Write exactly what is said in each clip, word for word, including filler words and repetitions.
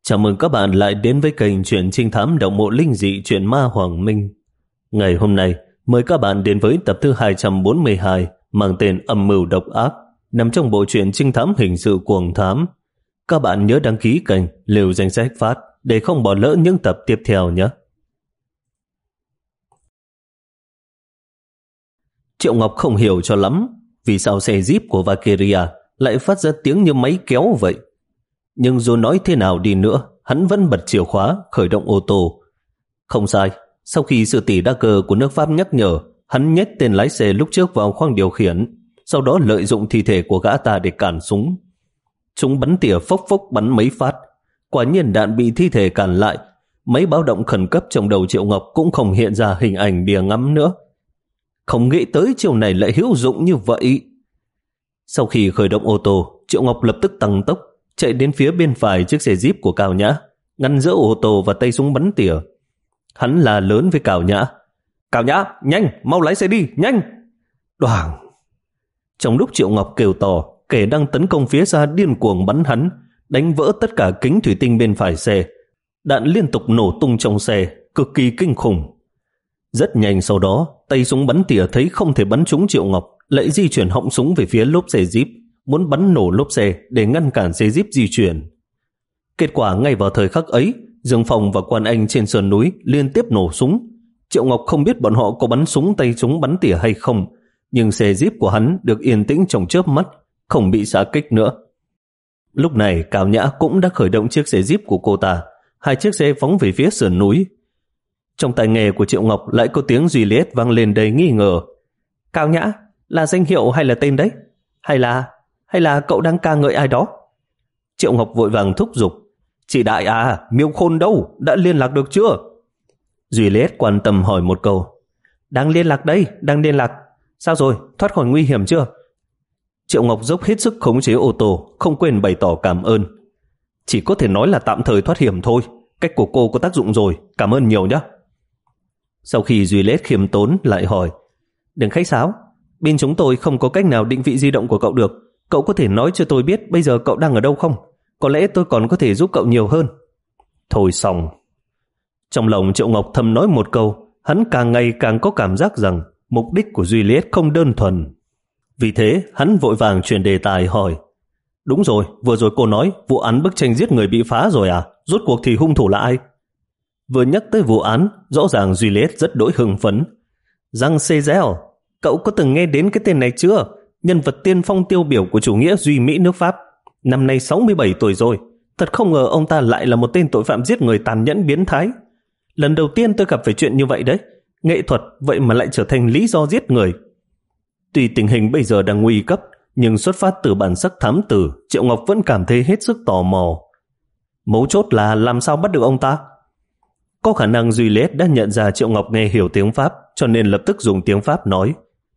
Chào mừng các bạn lại đến với kênh Truyện Trinh Thám Động Mộ Linh Dị Truyện Ma Hoàng Minh. Ngày hôm nay, mời các bạn đến với tập thứ hai trăm bốn mươi hai mang tên Âm Mưu Độc Ác, nằm trong bộ truyện trinh thám hình sự Cuồng Thám. Các bạn nhớ đăng ký kênh, lưu danh sách phát để không bỏ lỡ những tập tiếp theo nhé. Triệu Ngọc không hiểu cho lắm vì sao xe Jeep của Valkyria lại phát ra tiếng như máy kéo vậy. Nhưng dù nói thế nào đi nữa, hắn vẫn bật chìa khóa, khởi động ô tô. Không sai, sau khi sự tỉ đa cơ của nước Pháp nhắc nhở, hắn nhét tên lái xe lúc trước vào khoang điều khiển, sau đó lợi dụng thi thể của gã ta để cản súng. Chúng bắn tỉa phốc phốc bắn mấy phát. Quả nhiên đạn bị thi thể cản lại. Mấy báo động khẩn cấp trong đầu Triệu Ngọc cũng không hiện ra hình ảnh bìa ngắm nữa. Không nghĩ tới chiều này lại hữu dụng như vậy. Sau khi khởi động ô tô, Triệu Ngọc lập tức tăng tốc, chạy đến phía bên phải chiếc xe Jeep của Cao Nhã, ngăn giữa ô tô và tay súng bắn tỉa. Hắn là lớn với Cao Nhã. Cao Nhã, nhanh, mau lái xe đi, nhanh! Đoàng! Trong lúc Triệu Ngọc kêu to, kẻ đang tấn công phía xa điên cuồng bắn hắn, đánh vỡ tất cả kính thủy tinh bên phải xe. Đạn liên tục nổ tung trong xe, cực kỳ kinh khủng. Rất nhanh sau đó, tay súng bắn tỉa thấy không thể bắn trúng Triệu Ngọc, lại di chuyển họng súng về phía lốp xe Jeep, muốn bắn nổ lốp xe để ngăn cản xe Jeep di chuyển. Kết quả ngay vào thời khắc ấy, Dương Phong và Quan Anh trên sườn núi liên tiếp nổ súng. Triệu Ngọc không biết bọn họ có bắn súng tay súng bắn tỉa hay không, nhưng xe Jeep của hắn được yên tĩnh trong chớp mắt, không bị xạ kích nữa. Lúc này Cao Nhã cũng đã khởi động chiếc xe Jeep của cô ta, hai chiếc xe phóng về phía sườn núi. Trong tai nghe của Triệu Ngọc lại có tiếng Juliet vang lên đầy nghi ngờ. Cao Nhã, là danh hiệu hay là tên đấy? Hay là... hay là cậu đang ca ngợi ai đó? Triệu Ngọc vội vàng thúc giục. Chị Đại à, Miêu Khôn đâu? Đã liên lạc được chưa? Juliet quan tâm hỏi một câu. Đang liên lạc đây, đang liên lạc. Sao rồi, thoát khỏi nguy hiểm chưa? Triệu Ngọc dốc hết sức khống chế ô tô, không quên bày tỏ cảm ơn. Chỉ có thể nói là tạm thời thoát hiểm thôi. Cách của cô có tác dụng rồi, cảm ơn nhiều nhé. Sau khi Juliet khiêm tốn lại hỏi. Đừng khách sáo, bên chúng tôi không có cách nào định vị di động của cậu được. Cậu có thể nói cho tôi biết bây giờ cậu đang ở đâu không? Có lẽ tôi còn có thể giúp cậu nhiều hơn. Thôi xong. Trong lòng Triệu Ngọc thầm nói một câu, hắn càng ngày càng có cảm giác rằng mục đích của Juliet không đơn thuần. Vì thế, hắn vội vàng chuyển đề tài hỏi. Đúng rồi, vừa rồi cô nói vụ án bức tranh giết người bị phá rồi à? Rốt cuộc thì hung thủ là ai? Vừa nhắc tới vụ án, rõ ràng Juliet rất đỗi hưng phấn. Jean Chazelle, cậu có từng nghe đến cái tên này chưa? Nhân vật tiên phong tiêu biểu của chủ nghĩa duy Mỹ nước Pháp. Năm nay sáu mươi bảy tuổi rồi. Thật không ngờ ông ta lại là một tên tội phạm giết người tàn nhẫn biến thái. Lần đầu tiên tôi gặp phải chuyện như vậy đấy. Nghệ thuật vậy mà lại trở thành lý do giết người. Tuy tình hình bây giờ đang nguy cấp, nhưng xuất phát từ bản sắc thám tử, Triệu Ngọc vẫn cảm thấy hết sức tò mò. Mấu chốt là làm sao bắt được ông ta? Có khả năng Juliet đã nhận ra Triệu Ngọc nghe hiểu tiếng Pháp, cho nên lập tức dùng tiếng Pháp nói.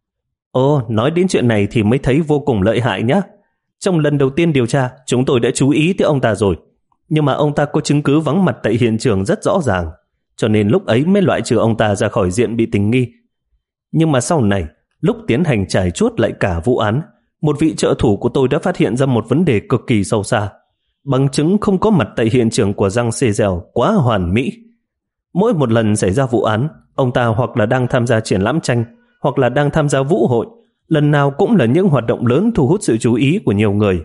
Ồ, nói đến chuyện này thì mới thấy vô cùng lợi hại nhá. Trong lần đầu tiên điều tra, chúng tôi đã chú ý tới ông ta rồi. Nhưng mà ông ta có chứng cứ vắng mặt tại hiện trường rất rõ ràng, cho nên lúc ấy mới loại trừ ông ta ra khỏi diện bị tình nghi. Nhưng mà sau này, lúc tiến hành trải chuốt lại cả vụ án, một vị trợ thủ của tôi đã phát hiện ra một vấn đề cực kỳ sâu xa. Bằng chứng không có mặt tại hiện trường của Jean Chazelle quá hoàn mỹ. Mỗi một lần xảy ra vụ án, ông ta hoặc là đang tham gia triển lãm tranh, hoặc là đang tham gia vũ hội, lần nào cũng là những hoạt động lớn thu hút sự chú ý của nhiều người.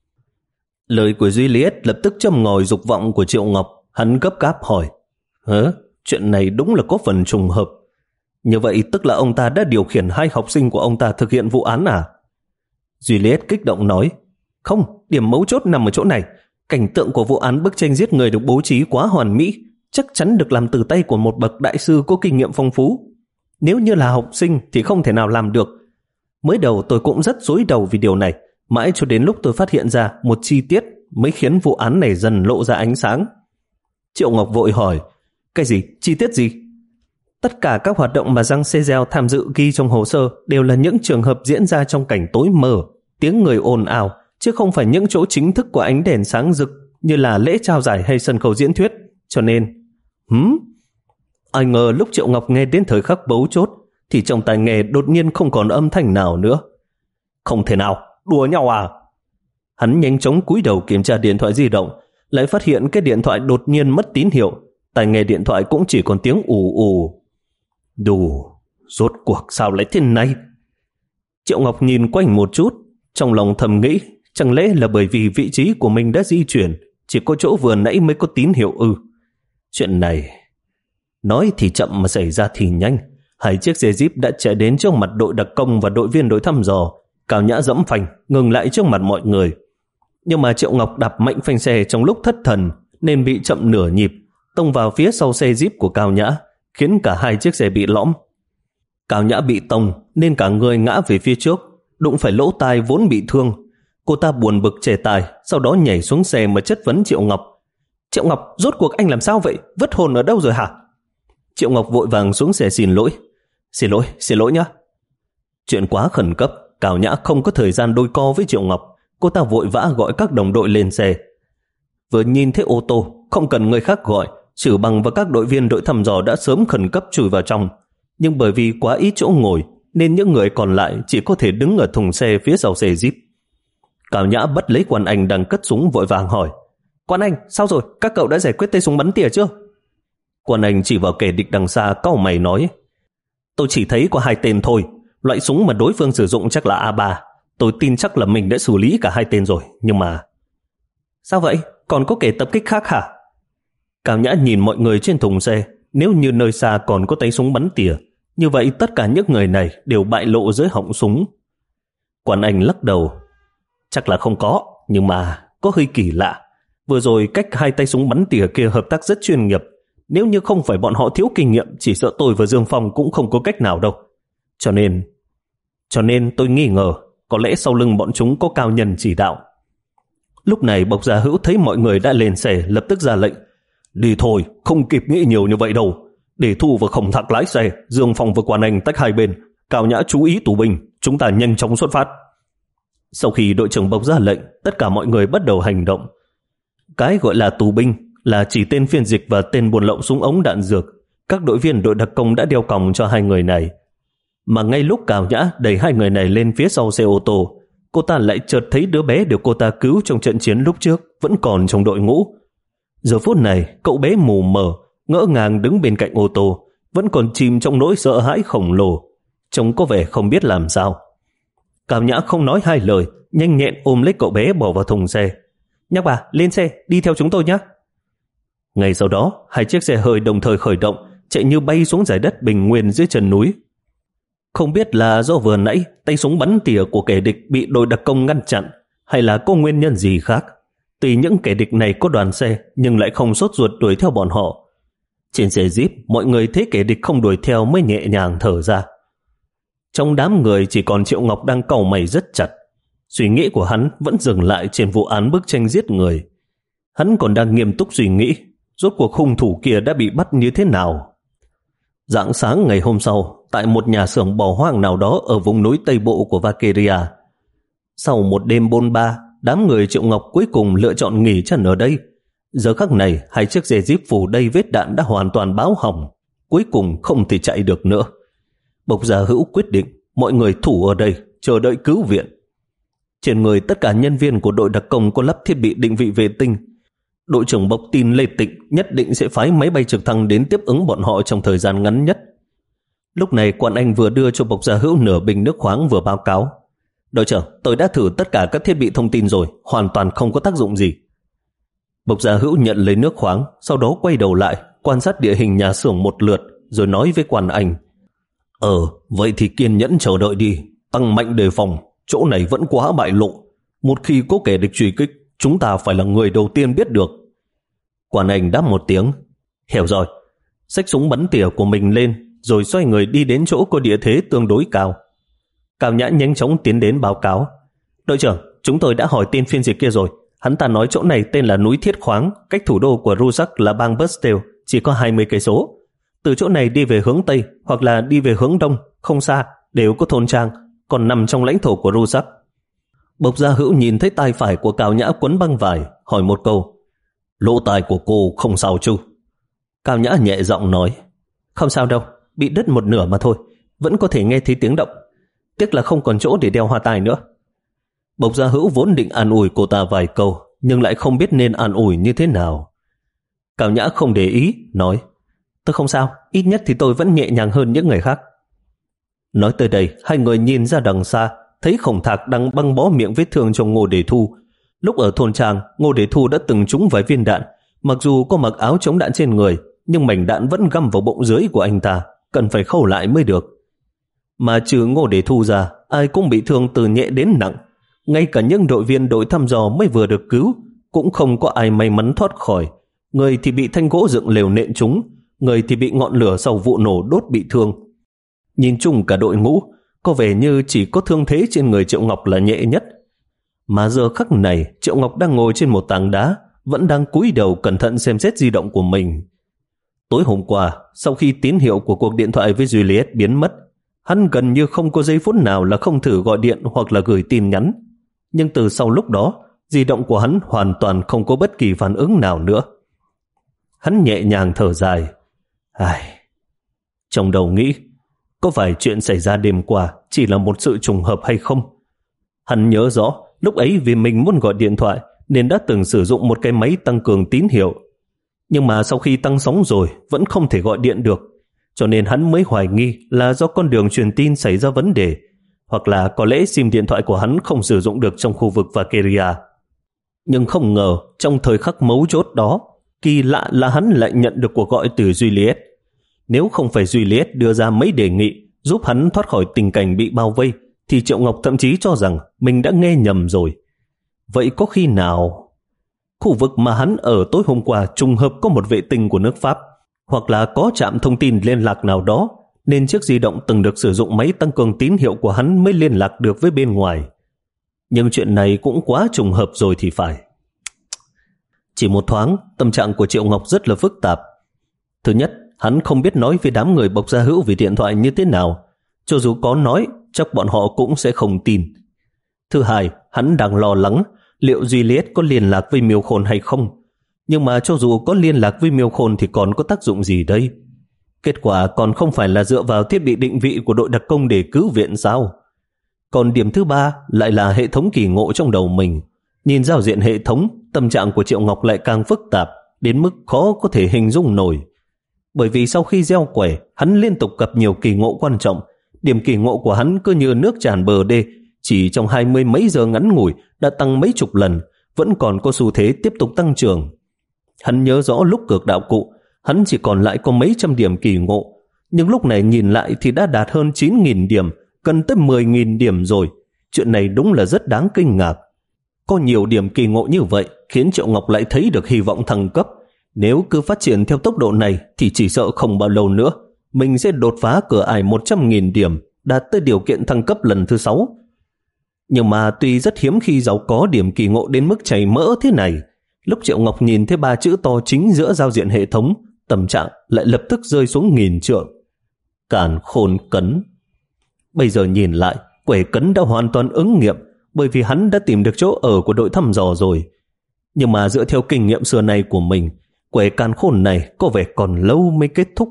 Lời của Juliet lập tức châm ngòi dục vọng của Triệu Ngọc, hắn gấp gáp hỏi. Hả? Chuyện này đúng là có phần trùng hợp. Như vậy tức là ông ta đã điều khiển hai học sinh của ông ta thực hiện vụ án à? Juliet kích động nói. Không, điểm mấu chốt nằm ở chỗ này. Cảnh tượng của vụ án bức tranh giết người được bố trí quá hoàn mỹ, chắc chắn được làm từ tay của một bậc đại sư có kinh nghiệm phong phú. Nếu như là học sinh thì không thể nào làm được. Mới đầu tôi cũng rất rối đầu vì điều này, mãi cho đến lúc tôi phát hiện ra một chi tiết mới khiến vụ án này dần lộ ra ánh sáng. Triệu Ngọc vội hỏi, cái gì? Chi tiết gì? Tất cả các hoạt động mà Jean Chazelle tham dự ghi trong hồ sơ đều là những trường hợp diễn ra trong cảnh tối mờ, tiếng người ồn ào, chứ không phải những chỗ chính thức của ánh đèn sáng rực như là lễ trao giải hay sân khấu diễn thuyết. Cho nên... Hửm? Ai ngờ lúc Triệu Ngọc nghe đến thời khắc bấu chốt thì trong tai nghe đột nhiên không còn âm thanh nào nữa. Không thể nào, đùa nhau à? Hắn nhanh chóng cúi đầu kiểm tra điện thoại di động, lại phát hiện cái điện thoại đột nhiên mất tín hiệu, tai nghe điện thoại cũng chỉ còn tiếng ù ù. Đủ, rốt cuộc sao lại thế này? Triệu Ngọc nhìn quanh một chút, trong lòng thầm nghĩ, chẳng lẽ là bởi vì vị trí của mình đã di chuyển, chỉ có chỗ vừa nãy mới có tín hiệu ư? Chuyện này, nói thì chậm mà xảy ra thì nhanh. Hai chiếc xe Jeep đã chạy đến trước mặt đội đặc công và đội viên đội thăm dò. Cao Nhã giẫm phanh, ngừng lại trước mặt mọi người. Nhưng mà Triệu Ngọc đạp mạnh phanh xe trong lúc thất thần nên bị chậm nửa nhịp, tông vào phía sau xe Jeep của Cao Nhã, khiến cả hai chiếc xe bị lõm. Cao Nhã bị tông nên cả người ngã về phía trước, đụng phải lỗ tai vốn bị thương. Cô ta buồn bực chề tai, sau đó nhảy xuống xe mà chất vấn Triệu Ngọc. Triệu Ngọc, rốt cuộc anh làm sao vậy? Vứt hồn ở đâu rồi hả? Triệu Ngọc vội vàng xuống xe xin lỗi. Xin lỗi, xin lỗi nhá. Chuyện quá khẩn cấp, Cao Nhã không có thời gian đôi co với Triệu Ngọc. Cô ta vội vã gọi các đồng đội lên xe. Vừa nhìn thấy ô tô, không cần người khác gọi, Trử Bằng và các đội viên đội thăm dò đã sớm khẩn cấp chui vào trong. Nhưng bởi vì quá ít chỗ ngồi nên những người còn lại chỉ có thể đứng ở thùng xe phía sau xe Jeep. Cao Nhã bắt lấy Quan Anh đang cất súng vội vàng hỏi: Quan Anh, sao rồi? Các cậu đã giải quyết tay súng bắn tỉa chưa? Quan Anh chỉ vào kẻ địch đằng xa cau mày nói: Tôi chỉ thấy có hai tên thôi. Loại súng mà đối phương sử dụng chắc là A ba. Tôi tin chắc là mình đã xử lý cả hai tên rồi. Nhưng mà... Sao vậy? Còn có kẻ tập kích khác hả? Cao Nhã nhìn mọi người trên thùng xe. Nếu như nơi xa còn có tay súng bắn tỉa, như vậy tất cả những người này đều bại lộ dưới họng súng. Quan Anh lắc đầu: Chắc là không có, nhưng mà có hơi kỳ lạ. Vừa rồi cách hai tay súng bắn tỉa kia hợp tác rất chuyên nghiệp. Nếu như không phải bọn họ thiếu kinh nghiệm, chỉ sợ tôi và Dương Phong cũng không có cách nào đâu. Cho nên... Cho nên tôi nghi ngờ, có lẽ sau lưng bọn chúng có cao nhân chỉ đạo. Lúc này Bộc Gia Hữu thấy mọi người đã lên xe, lập tức ra lệnh: Đi thôi, không kịp nghĩ nhiều như vậy đâu. Để Thu và Khổng Thạc lái xe, Dương Phong và Quan Anh tách hai bên. Cao Nhã chú ý tù binh, chúng ta nhanh chóng xuất phát. Sau khi đội trưởng Bộc ra lệnh, tất cả mọi người bắt đầu hành động. Cái gọi là tù binh là chỉ tên phiên dịch và tên buôn lậu súng ống đạn dược. Các đội viên đội đặc công đã đeo còng cho hai người này. Mà ngay lúc Cao Nhã đẩy hai người này lên phía sau xe ô tô, cô ta lại chợt thấy đứa bé được cô ta cứu trong trận chiến lúc trước vẫn còn trong đội ngũ. Giờ phút này, cậu bé mù mờ, ngỡ ngàng đứng bên cạnh ô tô, vẫn còn chìm trong nỗi sợ hãi khổng lồ, trông có vẻ không biết làm sao. Cao Nhã không nói hai lời, nhanh nhẹn ôm lấy cậu bé bỏ vào thùng xe. Nhóc bà, lên xe, đi theo chúng tôi nhé. Ngay sau đó, hai chiếc xe hơi đồng thời khởi động, chạy như bay xuống giải đất bình nguyên dưới chân núi. Không biết là do vừa nãy tay súng bắn tỉa của kẻ địch bị đội đặc công ngăn chặn, hay là có nguyên nhân gì khác. Tuy những kẻ địch này có đoàn xe, nhưng lại không sốt ruột đuổi theo bọn họ. Trên xe Jeep, mọi người thấy kẻ địch không đuổi theo mới nhẹ nhàng thở ra. Trong đám người chỉ còn Triệu Ngọc đang cau mày rất chặt. Suy nghĩ của hắn vẫn dừng lại trên vụ án bức tranh giết người. Hắn còn đang nghiêm túc suy nghĩ, rốt cuộc hung thủ kia đã bị bắt như thế nào. Rạng sáng ngày hôm sau, tại một nhà xưởng bỏ hoang nào đó ở vùng núi Tây Bộ của Valkyria. Sau một đêm bôn ba, đám người Triệu Ngọc cuối cùng lựa chọn nghỉ chân ở đây. Giờ khắc này, hai chiếc xe Jeep phủ đầy vết đạn đã hoàn toàn báo hỏng, cuối cùng không thể chạy được nữa. Bộc Gia Hữu quyết định mọi người thủ ở đây, chờ đợi cứu viện. Trên người tất cả nhân viên của đội đặc công có lắp thiết bị định vị vệ tinh. Đội trưởng Bộc tin Lê Tịnh nhất định sẽ phái máy bay trực thăng đến tiếp ứng bọn họ trong thời gian ngắn nhất. Lúc này Quan Anh vừa đưa cho Bộc Gia Hữu nửa bình nước khoáng vừa báo cáo: Đội trưởng, tôi đã thử tất cả các thiết bị thông tin rồi, hoàn toàn không có tác dụng gì. Bộc Gia Hữu nhận lấy nước khoáng, sau đó quay đầu lại, quan sát địa hình nhà xưởng một lượt, rồi nói với Quan Anh: Ờ, vậy thì kiên nhẫn chờ đợi đi, tăng mạnh đề phòng, chỗ này vẫn quá bại lộ. Một khi có kẻ địch truy kích, chúng ta phải là người đầu tiên biết được. Quan Anh đáp một tiếng: Hiểu rồi. Xách súng bắn tỉa của mình lên, rồi xoay người đi đến chỗ có địa thế tương đối cao. Cao Nhã nhanh chóng tiến đến báo cáo: Đội trưởng, chúng tôi đã hỏi tên phiên dịch kia rồi. Hắn ta nói chỗ này tên là núi Thiết Khoáng, cách thủ đô của Rusak là bang Bustel chỉ có hai mươi cây số. Từ chỗ này đi về hướng Tây hoặc là đi về hướng Đông, không xa, đều có thôn trang, còn nằm trong lãnh thổ của Rusak. Bộc Gia Hữu nhìn thấy tai phải của Cao Nhã quấn băng vải, hỏi một câu: Lỗ tai của cô không sao chứ? Cao Nhã nhẹ giọng nói: Không sao đâu, bị đứt một nửa mà thôi, vẫn có thể nghe thấy tiếng động. Tiếc là không còn chỗ để đeo hoa tai nữa. Bộc Gia Hữu vốn định an ủi cô ta vài câu, nhưng lại không biết nên an ủi như thế nào. Cao Nhã không để ý, nói: Tôi không sao, ít nhất thì tôi vẫn nhẹ nhàng hơn những người khác. Nói tới đây, hai người nhìn ra đằng xa, thấy Khổng Thạc đang băng bó miệng vết thương cho Ngô Đề Thu. Lúc ở thôn trang, Ngô Đề Thu đã từng trúng vài viên đạn, mặc dù có mặc áo chống đạn trên người, nhưng mảnh đạn vẫn găm vào bụng dưới của anh ta, cần phải khâu lại mới được. Mà trừ Ngô Đề Thu ra, ai cũng bị thương từ nhẹ đến nặng. Ngay cả những đội viên đội thăm dò mới vừa được cứu, cũng không có ai may mắn thoát khỏi. Người thì bị thanh gỗ dựng lều nện trúng, người thì bị ngọn lửa sau vụ nổ đốt bị thương. Nhìn chung cả đội ngũ, có vẻ như chỉ có thương thế trên người Triệu Ngọc là nhẹ nhất. Mà giờ khắc này, Triệu Ngọc đang ngồi trên một tảng đá, vẫn đang cúi đầu cẩn thận xem xét di động của mình. Tối hôm qua, sau khi tín hiệu của cuộc điện thoại với Juliet biến mất, hắn gần như không có giây phút nào là không thử gọi điện hoặc là gửi tin nhắn. Nhưng từ sau lúc đó, di động của hắn hoàn toàn không có bất kỳ phản ứng nào nữa. Hắn nhẹ nhàng thở dài. Ai... Trong đầu nghĩ, có phải chuyện xảy ra đêm qua chỉ là một sự trùng hợp hay không? Hắn nhớ rõ, lúc ấy vì mình muốn gọi điện thoại nên đã từng sử dụng một cái máy tăng cường tín hiệu. Nhưng mà sau khi tăng sóng rồi vẫn không thể gọi điện được, cho nên hắn mới hoài nghi là do con đường truyền tin xảy ra vấn đề, hoặc là có lẽ sim điện thoại của hắn không sử dụng được trong khu vực Valkyria. Nhưng không ngờ, trong thời khắc mấu chốt đó, kỳ lạ là hắn lại nhận được cuộc gọi từ Juliet. Nếu không phải Juliet đưa ra mấy đề nghị giúp hắn thoát khỏi tình cảnh bị bao vây, thì Triệu Ngọc thậm chí cho rằng mình đã nghe nhầm rồi. Vậy có khi nào khu vực mà hắn ở tối hôm qua trùng hợp có một vệ tinh của nước Pháp, hoặc là có trạm thông tin liên lạc nào đó, nên chiếc di động từng được sử dụng máy tăng cường tín hiệu của hắn mới liên lạc được với bên ngoài. Nhưng chuyện này cũng quá trùng hợp rồi thì phải. Chỉ một thoáng, tâm trạng của Triệu Ngọc rất là phức tạp. Thứ nhất, hắn không biết nói với đám người Bộc Gia Hữu về điện thoại như thế nào. Cho dù có nói, chắc bọn họ cũng sẽ không tin. Thứ hai, hắn đang lo lắng liệu Juliet có liên lạc với Miêu Khôn hay không. Nhưng mà cho dù có liên lạc với Miêu Khôn thì còn có tác dụng gì đây? Kết quả còn không phải là dựa vào thiết bị định vị của đội đặc công để cứu viện sao? Còn điểm thứ ba lại là hệ thống kỳ ngộ trong đầu mình. Nhìn giao diện hệ thống, tâm trạng của Triệu Ngọc lại càng phức tạp, đến mức khó có thể hình dung nổi. Bởi vì sau khi gieo quẻ, hắn liên tục gặp nhiều kỳ ngộ quan trọng. Điểm kỳ ngộ của hắn cứ như nước tràn bờ đê, chỉ trong hai mươi mấy giờ ngắn ngủi đã tăng mấy chục lần, vẫn còn có xu thế tiếp tục tăng trưởng. Hắn nhớ rõ lúc cược đạo cụ, hắn chỉ còn lại có mấy trăm điểm kỳ ngộ, nhưng lúc này nhìn lại thì đã đạt hơn chín nghìn điểm, gần tới mười nghìn điểm rồi. Chuyện này đúng là rất đáng kinh ngạc. Có nhiều điểm kỳ ngộ như vậy khiến Triệu Ngọc lại thấy được hy vọng thăng cấp. Nếu cứ phát triển theo tốc độ này thì chỉ sợ không bao lâu nữa mình sẽ đột phá cửa ải một trăm nghìn điểm, đạt tới điều kiện thăng cấp lần thứ sáu. Nhưng mà tuy rất hiếm khi giàu có điểm kỳ ngộ đến mức chảy mỡ thế này, lúc Triệu Ngọc nhìn thấy ba chữ to chính giữa giao diện hệ thống, tâm trạng lại lập tức rơi xuống nghìn trượng. Càn Khôn Cấn. Bây giờ nhìn lại, quẻ cấn đã hoàn toàn ứng nghiệm, bởi vì hắn đã tìm được chỗ ở của đội thăm dò rồi. Nhưng mà dựa theo kinh nghiệm xưa này của mình, quẻ càn khôn này có vẻ còn lâu mới kết thúc.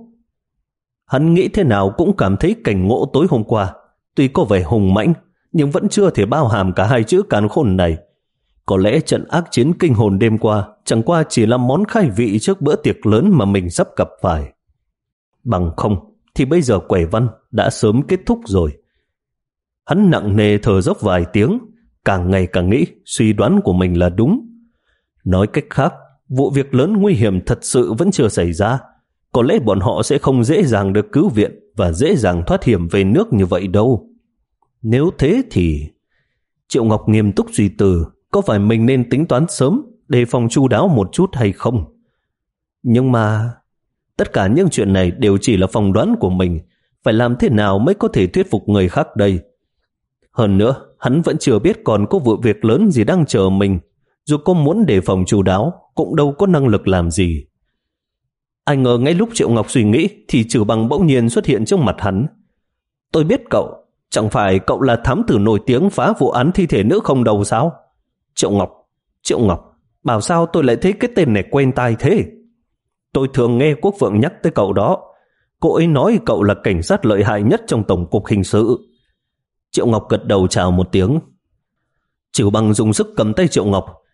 Hắn nghĩ thế nào cũng cảm thấy cảnh ngộ tối hôm qua tuy có vẻ hùng mãnh, nhưng vẫn chưa thể bao hàm cả hai chữ càn khôn này. Có lẽ trận ác chiến kinh hồn đêm qua chẳng qua chỉ là món khai vị trước bữa tiệc lớn mà mình sắp gặp phải. Bằng không thì bây giờ quẻ văn đã sớm kết thúc rồi. Hắn nặng nề thở dốc vài tiếng, càng ngày càng nghĩ suy đoán của mình là đúng. Nói cách khác, vụ việc lớn nguy hiểm thật sự vẫn chưa xảy ra. Có lẽ bọn họ sẽ không dễ dàng được cứu viện và dễ dàng thoát hiểm về nước như vậy đâu. Nếu thế thì... Triệu Ngọc nghiêm túc suy tư, có phải mình nên tính toán sớm, đề phòng chu đáo một chút hay không? Nhưng mà... tất cả những chuyện này đều chỉ là phỏng đoán của mình. Phải làm thế nào mới có thể thuyết phục người khác đây? Hơn nữa, hắn vẫn chưa biết còn có vụ việc lớn gì đang chờ mình. Dù có muốn đề phòng chu đáo, cũng đâu có năng lực làm gì. Ai ngờ ngay lúc Triệu Ngọc suy nghĩ thì Trừ Bằng bỗng nhiên xuất hiện trước mặt hắn. Tôi biết cậu, chẳng phải cậu là thám tử nổi tiếng phá vụ án thi thể nữ không đầu sao? Triệu Ngọc, Triệu Ngọc, bảo sao tôi lại thấy cái tên này quen tai thế? Tôi thường nghe Quốc Phượng nhắc tới cậu đó. Cô ấy nói cậu là cảnh sát lợi hại nhất trong Tổng cục Hình sự. Triệu Ngọc gật đầu chào một tiếng. Trừ Bằng dùng sức cầm tay Triệu Ngọc.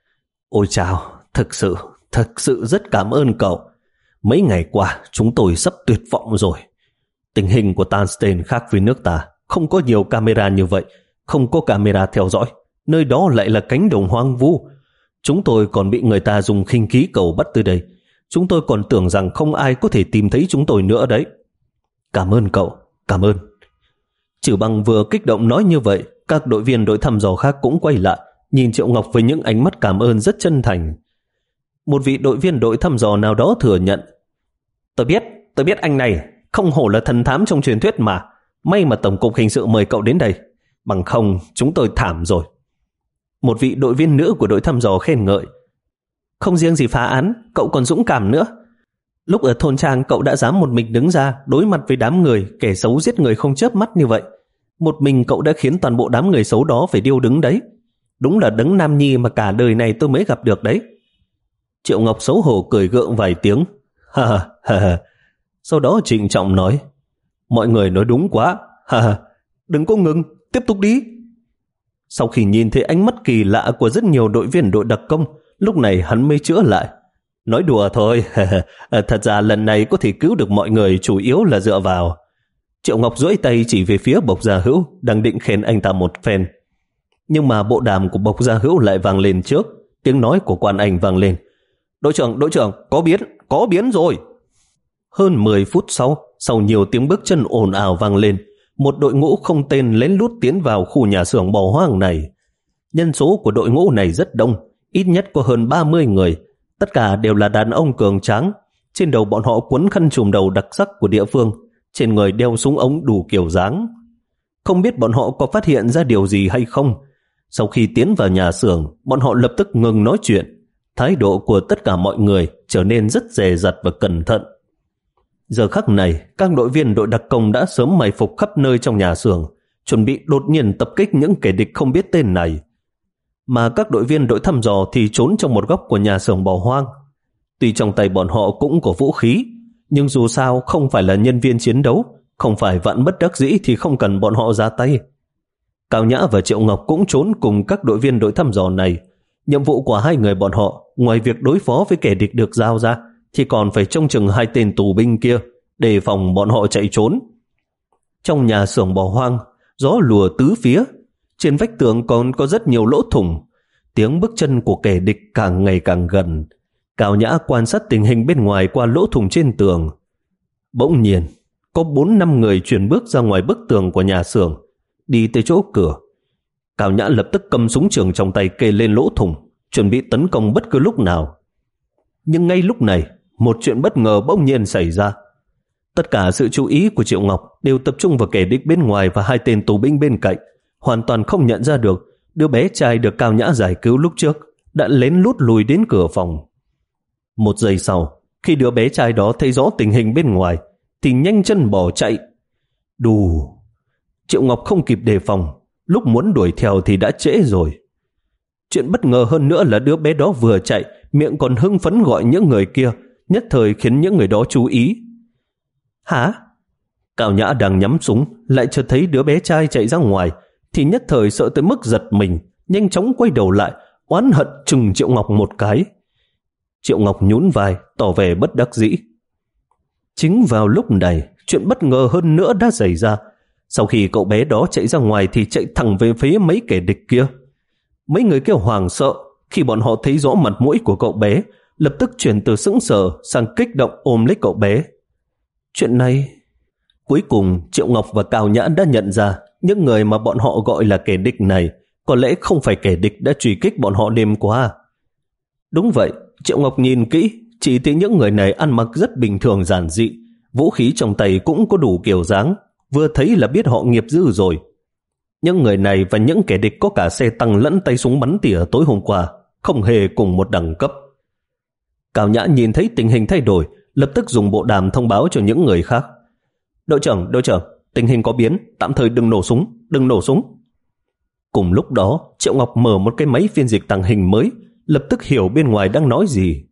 Ôi chào, thực sự, thực sự rất cảm ơn cậu. Mấy ngày qua chúng tôi sắp tuyệt vọng rồi. Tình hình của Tanstein khác với nước ta, không có nhiều camera như vậy, không có camera theo dõi. Nơi đó lại là cánh đồng hoang vu. Chúng tôi còn bị người ta dùng khinh khí cầu bắt tới đây. Chúng tôi còn tưởng rằng không ai có thể tìm thấy chúng tôi nữa đấy. Cảm ơn cậu, cảm ơn. Trừ Băng vừa kích động nói như vậy, các đội viên đội thăm dò khác cũng quay lại, nhìn Triệu Ngọc với những ánh mắt cảm ơn rất chân thành. Một vị đội viên đội thăm dò nào đó thừa nhận: Tôi biết, tôi biết anh này, không hổ là thần thám trong truyền thuyết mà. May mà Tổng cục Hình sự mời cậu đến đây, bằng không chúng tôi thảm rồi. Một vị đội viên nữ của đội thăm dò khen ngợi: Không riêng gì phá án, cậu còn dũng cảm nữa. Lúc ở thôn trang cậu đã dám một mình đứng ra đối mặt với đám người kẻ xấu giết người không chớp mắt như vậy. Một mình cậu đã khiến toàn bộ đám người xấu đó phải điêu đứng đấy. Đúng là đấng nam nhi mà cả đời này tôi mới gặp được đấy. Triệu Ngọc xấu hổ cười gượng vài tiếng. Ha ha ha. Sau đó trịnh trọng nói: Mọi người nói đúng quá. Ha ha. Đừng có ngừng, tiếp tục đi. Sau khi nhìn thấy ánh mắt kỳ lạ của rất nhiều đội viên đội đặc công, lúc này hắn mới chữa lại: Nói đùa thôi. Thật ra lần này có thể cứu được mọi người chủ yếu là dựa vào. Triệu Ngọc duỗi tay chỉ về phía Bộc Gia Hữu, đang định khen anh ta một phen. Nhưng mà bộ đàm của Bộc Gia Hữu lại vang lên trước. Tiếng nói của Quan Anh vang lên: Đội trưởng, đội trưởng, có biến, có biến rồi. Hơn mười phút sau, sau nhiều tiếng bước chân ồn ào vang lên, một đội ngũ không tên lén lút tiến vào khu nhà xưởng bỏ hoang này. Nhân số của đội ngũ này rất đông, ít nhất có hơn ba mươi người. Tất cả đều là đàn ông cường tráng. Trên đầu bọn họ quấn khăn trùm đầu đặc sắc của địa phương, trên người đeo súng ống đủ kiểu dáng. Không biết bọn họ có phát hiện ra điều gì hay không. Sau khi tiến vào nhà xưởng, bọn họ lập tức ngừng nói chuyện. Thái độ của tất cả mọi người trở nên rất dè dặt và cẩn thận. Giờ khắc này, các đội viên đội đặc công đã sớm mai phục khắp nơi trong nhà xưởng, chuẩn bị đột nhiên tập kích những kẻ địch không biết tên này. Mà các đội viên đội thăm dò thì trốn trong một góc của nhà xưởng bỏ hoang. Tuy trong tay bọn họ cũng có vũ khí, nhưng dù sao không phải là nhân viên chiến đấu, không phải vạn bất đắc dĩ thì không cần bọn họ ra tay. Cao Nhã và Triệu Ngọc cũng trốn cùng các đội viên đội thăm dò này. Nhiệm vụ của hai người bọn họ, ngoài việc đối phó với kẻ địch được giao ra, thì còn phải trông chừng hai tên tù binh kia, đề phòng bọn họ chạy trốn. Trong nhà xưởng bỏ hoang, gió lùa tứ phía. Trên vách tường còn có rất nhiều lỗ thủng. Tiếng bước chân của kẻ địch càng ngày càng gần. Cao Nhã quan sát tình hình bên ngoài qua lỗ thủng trên tường. Bỗng nhiên, có bốn năm người chuyển bước ra ngoài bức tường của nhà xưởng, đi tới chỗ cửa. Cao Nhã lập tức cầm súng trường trong tay kê lên lỗ thủng, chuẩn bị tấn công bất cứ lúc nào. Nhưng ngay lúc này, một chuyện bất ngờ bỗng nhiên xảy ra. Tất cả sự chú ý của Triệu Ngọc đều tập trung vào kẻ địch bên ngoài và hai tên tù binh bên cạnh, hoàn toàn không nhận ra được đứa bé trai được Cao Nhã giải cứu lúc trước đã lén lút lùi đến cửa phòng. Một giây sau, khi đứa bé trai đó thấy rõ tình hình bên ngoài, thì nhanh chân bỏ chạy. Đù! Triệu Ngọc không kịp đề phòng, lúc muốn đuổi theo thì đã trễ rồi. Chuyện bất ngờ hơn nữa là đứa bé đó vừa chạy, miệng còn hưng phấn gọi những người kia, nhất thời khiến những người đó chú ý. Hả? Cao Nhã đang nhắm súng, lại chợt thấy đứa bé trai chạy ra ngoài, thì nhất thời sợ tới mức giật mình, nhanh chóng quay đầu lại, oán hận chừng Triệu Ngọc một cái. Triệu Ngọc nhún vai, tỏ vẻ bất đắc dĩ. Chính vào lúc này, chuyện bất ngờ hơn nữa đã xảy ra. Sau khi cậu bé đó chạy ra ngoài thì chạy thẳng về phía mấy kẻ địch kia. Mấy người kia hoảng sợ khi bọn họ thấy rõ mặt mũi của cậu bé, lập tức chuyển từ sững sờ sang kích động ôm lấy cậu bé. Chuyện này... Cuối cùng, Triệu Ngọc và Cao Nhã đã nhận ra những người mà bọn họ gọi là kẻ địch này có lẽ không phải kẻ địch đã truy kích bọn họ đêm qua. Đúng vậy, Triệu Ngọc nhìn kỹ, chỉ thấy những người này ăn mặc rất bình thường giản dị, vũ khí trong tay cũng có đủ kiểu dáng, vừa thấy là biết họ nghiệp dư rồi. Những người này và những kẻ địch có cả xe tăng lẫn tay súng bắn tỉa tối hôm qua, không hề cùng một đẳng cấp. Cao Nhã nhìn thấy tình hình thay đổi, lập tức dùng bộ đàm thông báo cho những người khác. Đội trưởng, đội trưởng, tình hình có biến, tạm thời đừng nổ súng, đừng nổ súng. Cùng lúc đó, Triệu Ngọc mở một cái máy phiên dịch tàng hình mới, lập tức hiểu bên ngoài đang nói gì.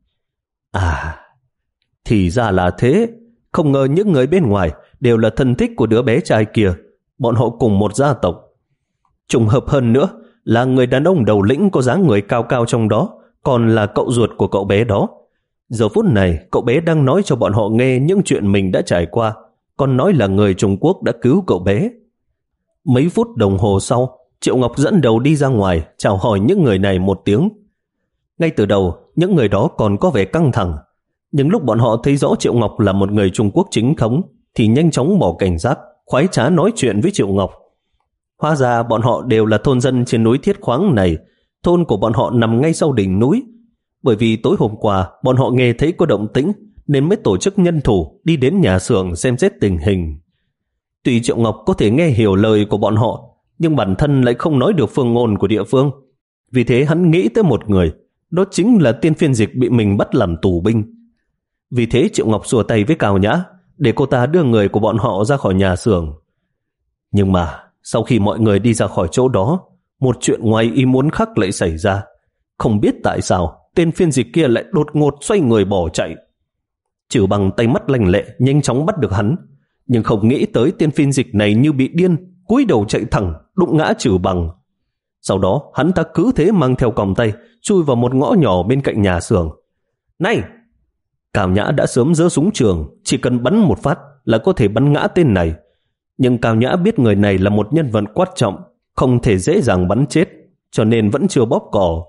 À, thì ra là thế. Không ngờ những người bên ngoài đều là thân thích của đứa bé trai kia. Bọn họ cùng một gia tộc. Trùng hợp hơn nữa là người đàn ông đầu lĩnh có dáng người cao cao trong đó còn là cậu ruột của cậu bé đó. Giờ phút này, cậu bé đang nói cho bọn họ nghe những chuyện mình đã trải qua, còn nói là người Trung Quốc đã cứu cậu bé. Mấy phút đồng hồ sau, Triệu Ngọc dẫn đầu đi ra ngoài, chào hỏi những người này một tiếng. Ngay từ đầu, những người đó còn có vẻ căng thẳng, nhưng lúc bọn họ thấy rõ Triệu Ngọc là một người Trung Quốc chính thống, thì nhanh chóng bỏ cảnh giác, khoái trá nói chuyện với Triệu Ngọc. Hóa ra bọn họ đều là thôn dân trên núi Thiết Khoáng này. Thôn của bọn họ nằm ngay sau đỉnh núi. Bởi vì tối hôm qua bọn họ nghe thấy có động tĩnh nên mới tổ chức nhân thủ đi đến nhà xưởng xem xét tình hình. Tuy Triệu Ngọc có thể nghe hiểu lời của bọn họ, nhưng bản thân lại không nói được phương ngôn của địa phương. Vì thế hắn nghĩ tới một người, đó chính là tên phiên dịch bị mình bắt làm tù binh. Vì thế Triệu Ngọc xua tay với Cao Nhã để cô ta đưa người của bọn họ ra khỏi nhà xưởng. Nhưng mà sau khi mọi người đi ra khỏi chỗ đó, một chuyện ngoài ý muốn khác lại xảy ra. Không biết tại sao tên phiên dịch kia lại đột ngột xoay người bỏ chạy. Trừ Bằng tay mắt lanh lẹ nhanh chóng bắt được hắn, nhưng không nghĩ tới tên phiên dịch này như bị điên, cúi đầu chạy thẳng, đụng ngã Trừ Bằng. Sau đó hắn ta cứ thế mang theo còng tay chui vào một ngõ nhỏ bên cạnh nhà xưởng. Này! Cao Nhã đã sớm giơ súng trường, chỉ cần bắn một phát là có thể bắn ngã tên này. Nhưng Cao Nhã biết người này là một nhân vật quan trọng, không thể dễ dàng bắn chết, cho nên vẫn chưa bóp cò.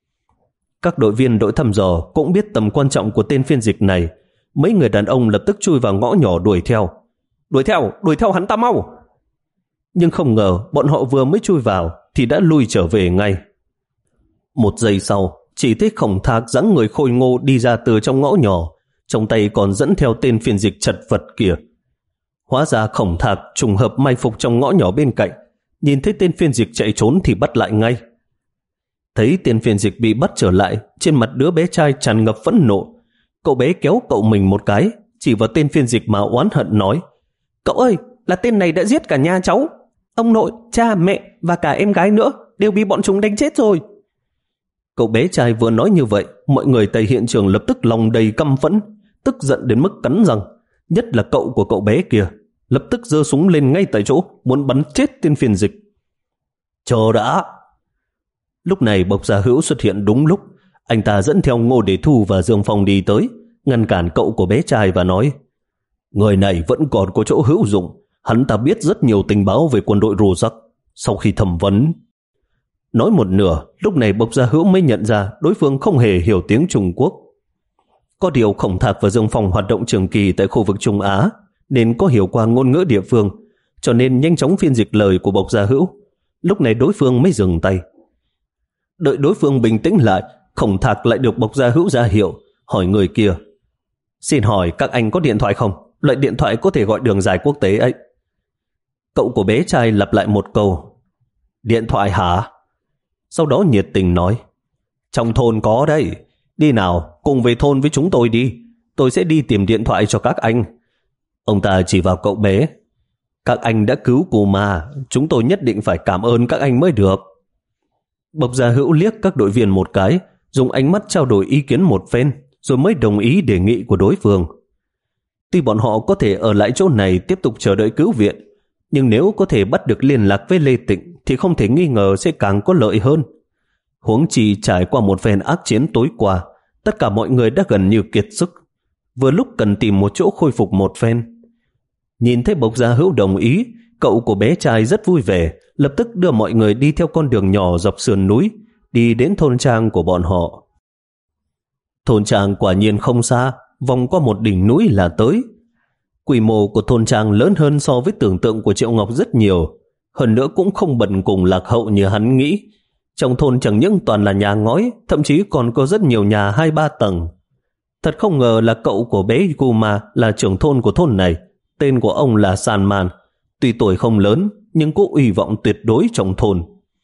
Các đội viên đội thăm dò cũng biết tầm quan trọng của tên phiên dịch này. Mấy người đàn ông lập tức chui vào ngõ nhỏ đuổi theo. Đuổi theo, đuổi theo hắn ta mau! Nhưng không ngờ bọn họ vừa mới chui vào thì đã lui trở về ngay. Một giây sau, chỉ thấy Khổng Thạc dáng người khôi ngô đi ra từ trong ngõ nhỏ, trong tay còn dẫn theo tên phiên dịch chật vật kia. Hóa ra Khổng Thạc trùng hợp mai phục trong ngõ nhỏ bên cạnh, nhìn thấy tên phiên dịch chạy trốn thì bắt lại ngay. Thấy tên phiên dịch bị bắt trở lại, trên mặt đứa bé trai tràn ngập phẫn nộ. Cậu bé kéo cậu mình một cái, chỉ vào tên phiên dịch mà oán hận nói: Cậu ơi, là tên này đã giết cả nhà cháu. Ông nội, cha, mẹ và cả em gái nữa đều bị bọn chúng đánh chết rồi. Cậu bé trai vừa nói như vậy, mọi người tại hiện trường lập tức lòng đầy căm phẫn, tức giận đến mức cắn răng. Nhất là cậu của cậu bé kia, lập tức giơ súng lên ngay tại chỗ, muốn bắn chết tên phiên dịch. Chờ đã! Lúc này Bộc Gia Hữu xuất hiện đúng lúc. Anh ta dẫn theo Ngô Đề Thu và Dương Phong đi tới, ngăn cản cậu của bé trai và nói: Người này vẫn còn có chỗ hữu dụng. Hắn ta biết rất nhiều tình báo về quân đội Rô Rắc. Sau khi thẩm vấn... Nói một nửa, lúc này Bộc Gia Hữu mới nhận ra đối phương không hề hiểu tiếng Trung Quốc. Có điều Khổng Thạc và Dương Phong hoạt động trường kỳ tại khu vực Trung Á, nên có hiểu qua ngôn ngữ địa phương, cho nên nhanh chóng phiên dịch lời của Bộc Gia Hữu. Lúc này đối phương mới dừng tay. Đợi đối phương bình tĩnh lại, Khổng Thạc lại được Bộc Gia Hữu ra hiệu, hỏi người kia: Xin hỏi các anh có điện thoại không? Loại điện thoại có thể gọi đường dài quốc tế ấy. Cậu của bé trai lặp lại một câu: Điện thoại hả? Sau đó nhiệt tình nói: Trong thôn có đấy. Đi nào, cùng về thôn với chúng tôi đi. Tôi sẽ đi tìm điện thoại cho các anh. Ông ta chỉ vào cậu bé: Các anh đã cứu cô mà, chúng tôi nhất định phải cảm ơn các anh mới được. Bộc Gia Hữu liếc các đội viên một cái, dùng ánh mắt trao đổi ý kiến một phen, rồi mới đồng ý đề nghị của đối phương. Tuy bọn họ có thể ở lại chỗ này tiếp tục chờ đợi cứu viện, nhưng nếu có thể bắt được liên lạc với Lê Tịnh thì không thể nghi ngờ sẽ càng có lợi hơn. Huống chi trải qua một phen ác chiến tối qua, tất cả mọi người đã gần như kiệt sức, vừa lúc cần tìm một chỗ khôi phục một phen. Nhìn thấy Bộc Gia Hữu đồng ý, cậu của bé trai rất vui vẻ, lập tức đưa mọi người đi theo con đường nhỏ dọc sườn núi, đi đến thôn trang của bọn họ. Thôn trang quả nhiên không xa, vòng qua một đỉnh núi là tới. Quy mô của thôn trang lớn hơn so với tưởng tượng của Triệu Ngọc rất nhiều, hơn nữa cũng không bần cùng lạc hậu như hắn nghĩ. Trong thôn chẳng những toàn là nhà ngói, thậm chí còn có rất nhiều nhà hai ba tầng. Thật không ngờ là cậu của bé Kuma là trưởng thôn của thôn này. Tên của ông là San Man. Tuy tuổi không lớn, nhưng cũng uy vọng tuyệt đối trong thôn.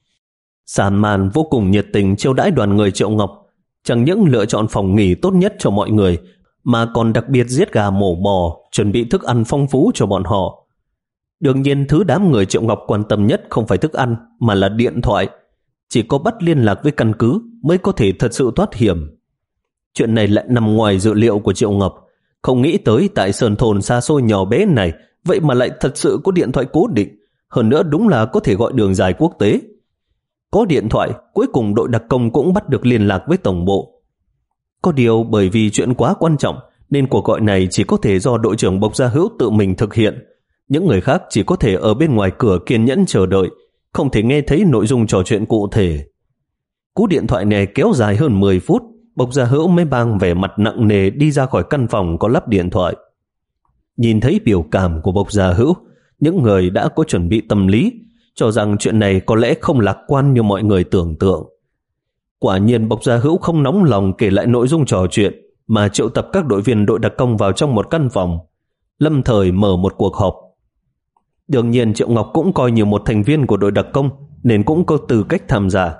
San Man vô cùng nhiệt tình chiêu đãi đoàn người Triệu Ngọc, chẳng những lựa chọn phòng nghỉ tốt nhất cho mọi người, mà còn đặc biệt giết gà mổ bò, chuẩn bị thức ăn phong phú cho bọn họ. Đương nhiên thứ đám người Triệu Ngọc quan tâm nhất không phải thức ăn, mà là điện thoại. Chỉ có bắt liên lạc với căn cứ mới có thể thật sự thoát hiểm. Chuyện này lại nằm ngoài dự liệu của Triệu Ngọc. Không nghĩ tới tại sơn thôn xa xôi nhỏ bé này, vậy mà lại thật sự có điện thoại cố định, hơn nữa đúng là có thể gọi đường dài quốc tế. Có điện thoại, cuối cùng đội đặc công cũng bắt được liên lạc với tổng bộ. Có điều bởi vì chuyện quá quan trọng nên cuộc gọi này chỉ có thể do đội trưởng Bộc Gia Hữu tự mình thực hiện. Những người khác chỉ có thể ở bên ngoài cửa kiên nhẫn chờ đợi, không thể nghe thấy nội dung trò chuyện cụ thể. Cú điện thoại này kéo dài hơn mười phút, Bộc Gia Hữu mới mang vẻ mặt nặng nề đi ra khỏi căn phòng có lắp điện thoại. Nhìn thấy biểu cảm của Bộc Gia Hữu, những người đã có chuẩn bị tâm lý cho rằng chuyện này có lẽ không lạc quan như mọi người tưởng tượng. Quả nhiên Bộc Gia Hữu không nóng lòng kể lại nội dung trò chuyện, mà triệu tập các đội viên đội đặc công vào trong một căn phòng, lâm thời mở một cuộc họp. Đương nhiên Triệu Ngọc cũng coi như một thành viên của đội đặc công nên cũng có tư cách tham gia.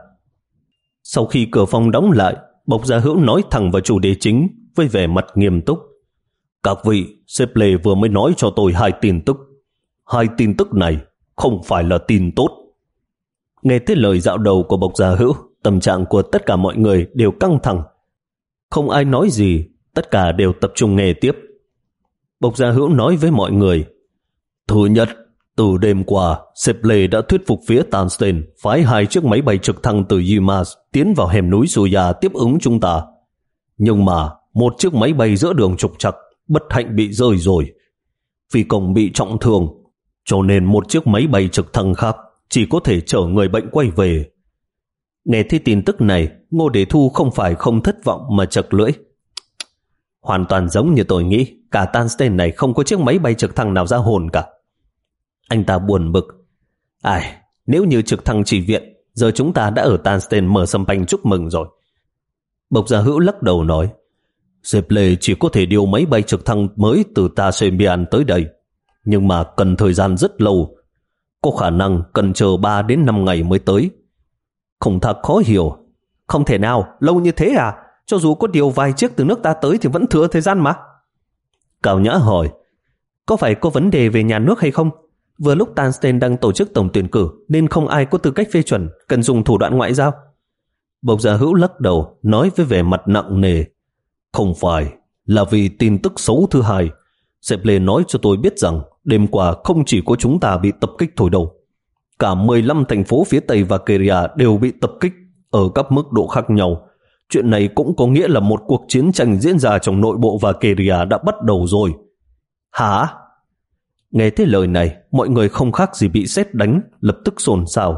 Sau khi cửa phòng đóng lại, Bộc Gia Hữu nói thẳng vào chủ đề chính với vẻ mặt nghiêm túc. Các vị, sếp Lê vừa mới nói cho tôi hai tin tức. Hai tin tức này không phải là tin tốt. Nghe thấy lời dạo đầu của Bộc Gia Hữu, tâm trạng của tất cả mọi người đều căng thẳng. Không ai nói gì, tất cả đều tập trung nghe tiếp. Bộc Gia Hữu nói với mọi người. Thứ nhất, từ đêm qua, sếp Lê đã thuyết phục phía Tanstein phái hai chiếc máy bay trực thăng từ Yimas tiến vào hẻm núi Suya tiếp ứng chúng ta. Nhưng mà một chiếc máy bay giữa đường trục trặc bất hạnh bị rơi rồi. Phi công bị trọng thương, cho nên một chiếc máy bay trực thăng khác chỉ có thể chở người bệnh quay về. Nghe thấy tin tức này, Ngô Đề Thu không phải không thất vọng mà chật lưỡi. Hoàn toàn giống như tôi nghĩ, cả Tanstein này không có chiếc máy bay trực thăng nào ra hồn cả. Anh ta buồn bực. Ai, nếu như trực thăng chỉ viện, giờ chúng ta đã ở Tanstein mở sâm panh chúc mừng rồi. Bộc Gia Hữu lắc đầu nói. Sếp Lê chỉ có thể điều máy bay trực thăng mới từ Tasemian tới đây, nhưng mà cần thời gian rất lâu. Có khả năng cần chờ ba đến năm ngày mới tới. Không thật khó hiểu. Không thể nào, lâu như thế à? Cho dù có điều vài chiếc từ nước ta tới thì vẫn thừa thời gian mà. Cao Nhã hỏi. Có phải có vấn đề về nhà nước hay không? Vừa lúc Tanstein đang tổ chức tổng tuyển cử nên không ai có tư cách phê chuẩn, cần dùng thủ đoạn ngoại giao. Bộc Gia Hữu lắc đầu, nói với vẻ mặt nặng nề. Không phải, là vì tin tức xấu thứ hai. Sếp Lê nói cho tôi biết rằng đêm qua không chỉ có chúng ta bị tập kích thôi đâu. Cả mười lăm thành phố phía Tây Valkyria đều bị tập kích ở các mức độ khác nhau. Chuyện này cũng có nghĩa là một cuộc chiến tranh diễn ra trong nội bộ Valkyria đã bắt đầu rồi. Hả? Nghe thấy lời này, mọi người không khác gì bị sét đánh, lập tức xôn xao.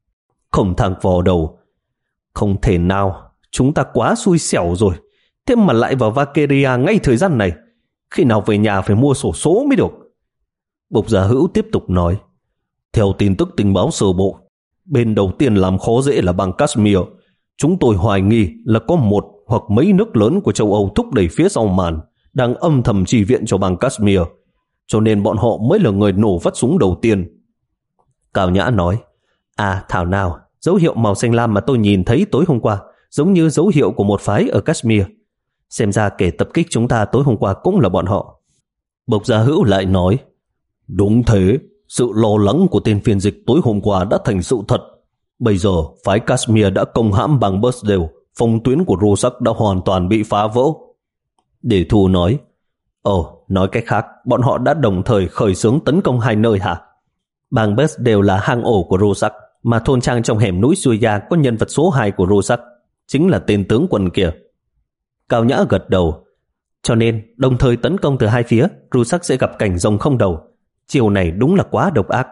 Không thang vò đầu. Không thể nào, chúng ta quá xui xẻo rồi. Thế mà lại vào Valkyria ngay thời gian này. Khi nào về nhà phải mua sổ số mới được. Bộc Gia Hữu tiếp tục nói. Theo tin tức tình báo sơ bộ, bên đầu tiên làm khó dễ là bang Kashmir. Chúng tôi hoài nghi là có một hoặc mấy nước lớn của châu Âu thúc đẩy phía sau màn, đang âm thầm chi viện cho bang Kashmir, cho nên bọn họ mới là người nổ phát súng đầu tiên. Cao Nhã nói. À thảo nào, dấu hiệu màu xanh lam mà tôi nhìn thấy tối hôm qua giống như dấu hiệu của một phái ở Kashmir. Xem ra kẻ tập kích chúng ta tối hôm qua cũng là bọn họ. Bộc Gia Hữu lại nói. Đúng thế, sự lo lắng của tên phiên dịch tối hôm qua đã thành sự thật. Bây giờ phái Kashmir đã công hãm bang Bursdale, phòng tuyến của Rosak đã hoàn toàn bị phá vỡ. Đề Thu nói. Ồ, nói cách khác, bọn họ đã đồng thời khởi xướng tấn công hai nơi hả? Bang Bursdale là hang ổ của Rosak, mà thôn trang trong hẻm núi Suya có nhân vật số hai của Rosak, chính là tên tướng quân kia. Cao Nhã gật đầu. Cho nên đồng thời tấn công từ hai phía, Rosak sẽ gặp cảnh rồng không đầu. Chiều này đúng là quá độc ác.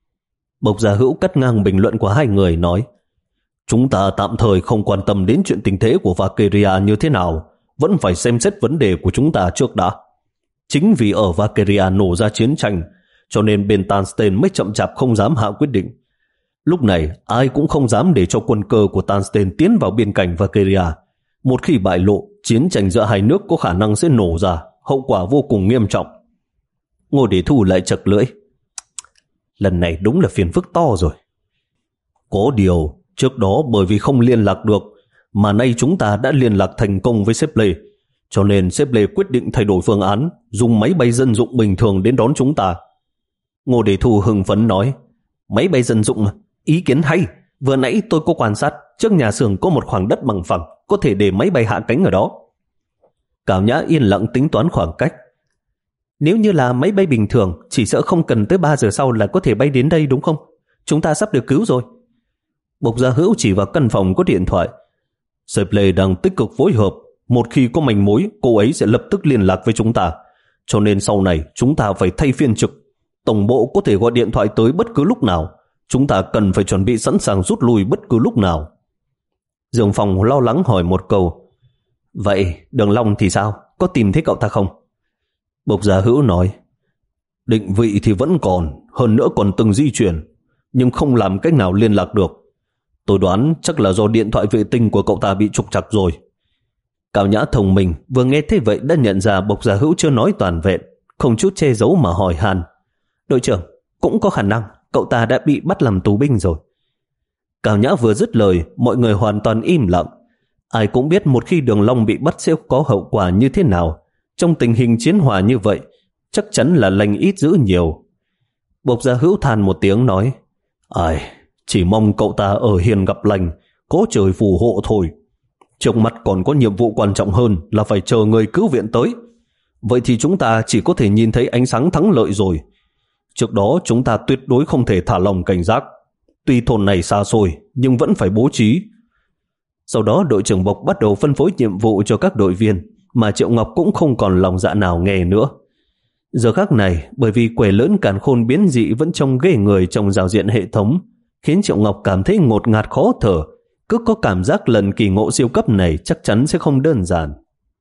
Bộc Gia Hữu cắt ngang bình luận của hai người nói. Chúng ta tạm thời không quan tâm đến chuyện tình thế của Valkyria như thế nào, vẫn phải xem xét vấn đề của chúng ta trước đã. Chính vì ở Valkyria nổ ra chiến tranh, cho nên bên Tanstein mới chậm chạp không dám hạ quyết định. Lúc này ai cũng không dám để cho quân cơ của Tanstein tiến vào biên cảnh Valkyria. Một khi bại lộ, chiến tranh giữa hai nước có khả năng sẽ nổ ra, hậu quả vô cùng nghiêm trọng. Ngô Đề Thu lại chật lưỡi. Lần này đúng là phiền phức to rồi. Có điều, trước đó bởi vì không liên lạc được, mà nay chúng ta đã liên lạc thành công với sếp Lê, cho nên sếp Lê quyết định thay đổi phương án, dùng máy bay dân dụng bình thường đến đón chúng ta. Ngô Đề Thu hưng phấn nói. Máy bay dân dụng, ý kiến hay. Vừa nãy tôi có quan sát, trước nhà xưởng có một khoảng đất bằng phẳng, có thể để máy bay hạ cánh ở đó. Cao Nhã yên lặng tính toán khoảng cách. Nếu như là máy bay bình thường, chỉ sợ không cần tới ba giờ sau là có thể bay đến đây đúng không? Chúng ta sắp được cứu rồi. Bộc Gia Hữu chỉ vào căn phòng có điện thoại. Sếp Lê đang tích cực phối hợp. Một khi có manh mối, cô ấy sẽ lập tức liên lạc với chúng ta. Cho nên sau này chúng ta phải thay phiên trực. Tổng bộ có thể gọi điện thoại tới bất cứ lúc nào. Chúng ta cần phải chuẩn bị sẵn sàng rút lui bất cứ lúc nào. Dương Phong lo lắng hỏi một câu. Vậy Đường Long thì sao? Có tìm thấy cậu ta không? Bộc Gia Hữu nói. Định vị thì vẫn còn, hơn nữa còn từng di chuyển, nhưng không làm cách nào liên lạc được. Tôi đoán chắc là do điện thoại vệ tinh của cậu ta bị trục trặc rồi. Cao Nhã thông minh vừa nghe thế vậy đã nhận ra Bộc Gia Hữu chưa nói toàn vẹn, không chút che giấu mà hỏi han. Đội trưởng, cũng có khả năng cậu ta đã bị bắt làm tù binh rồi. Cao Nhã vừa dứt lời, mọi người hoàn toàn im lặng. Ai cũng biết một khi Đường Long bị bắt sẽ có hậu quả như thế nào. Trong tình hình chiến hòa như vậy, chắc chắn là lành ít dữ nhiều. Bộc Gia Hữu than một tiếng nói. Ai, chỉ mong cậu ta ở hiền gặp lành, có trời phù hộ thôi. Trước mắt còn có nhiệm vụ quan trọng hơn là phải chờ người cứu viện tới. Vậy thì chúng ta chỉ có thể nhìn thấy ánh sáng thắng lợi rồi. Trước đó chúng ta tuyệt đối không thể thả lòng cảnh giác. Tuy thôn này xa xôi nhưng vẫn phải bố trí. Sau đó đội trưởng Bộc bắt đầu phân phối nhiệm vụ cho các đội viên, mà Triệu Ngọc cũng không còn lòng dạ nào nghe nữa. Giờ khắc này, bởi vì quẻ lớn càn khôn biến dị vẫn trông ghê người trong giao diện hệ thống, khiến Triệu Ngọc cảm thấy ngột ngạt khó thở, cứ có cảm giác lần kỳ ngộ siêu cấp này chắc chắn sẽ không đơn giản.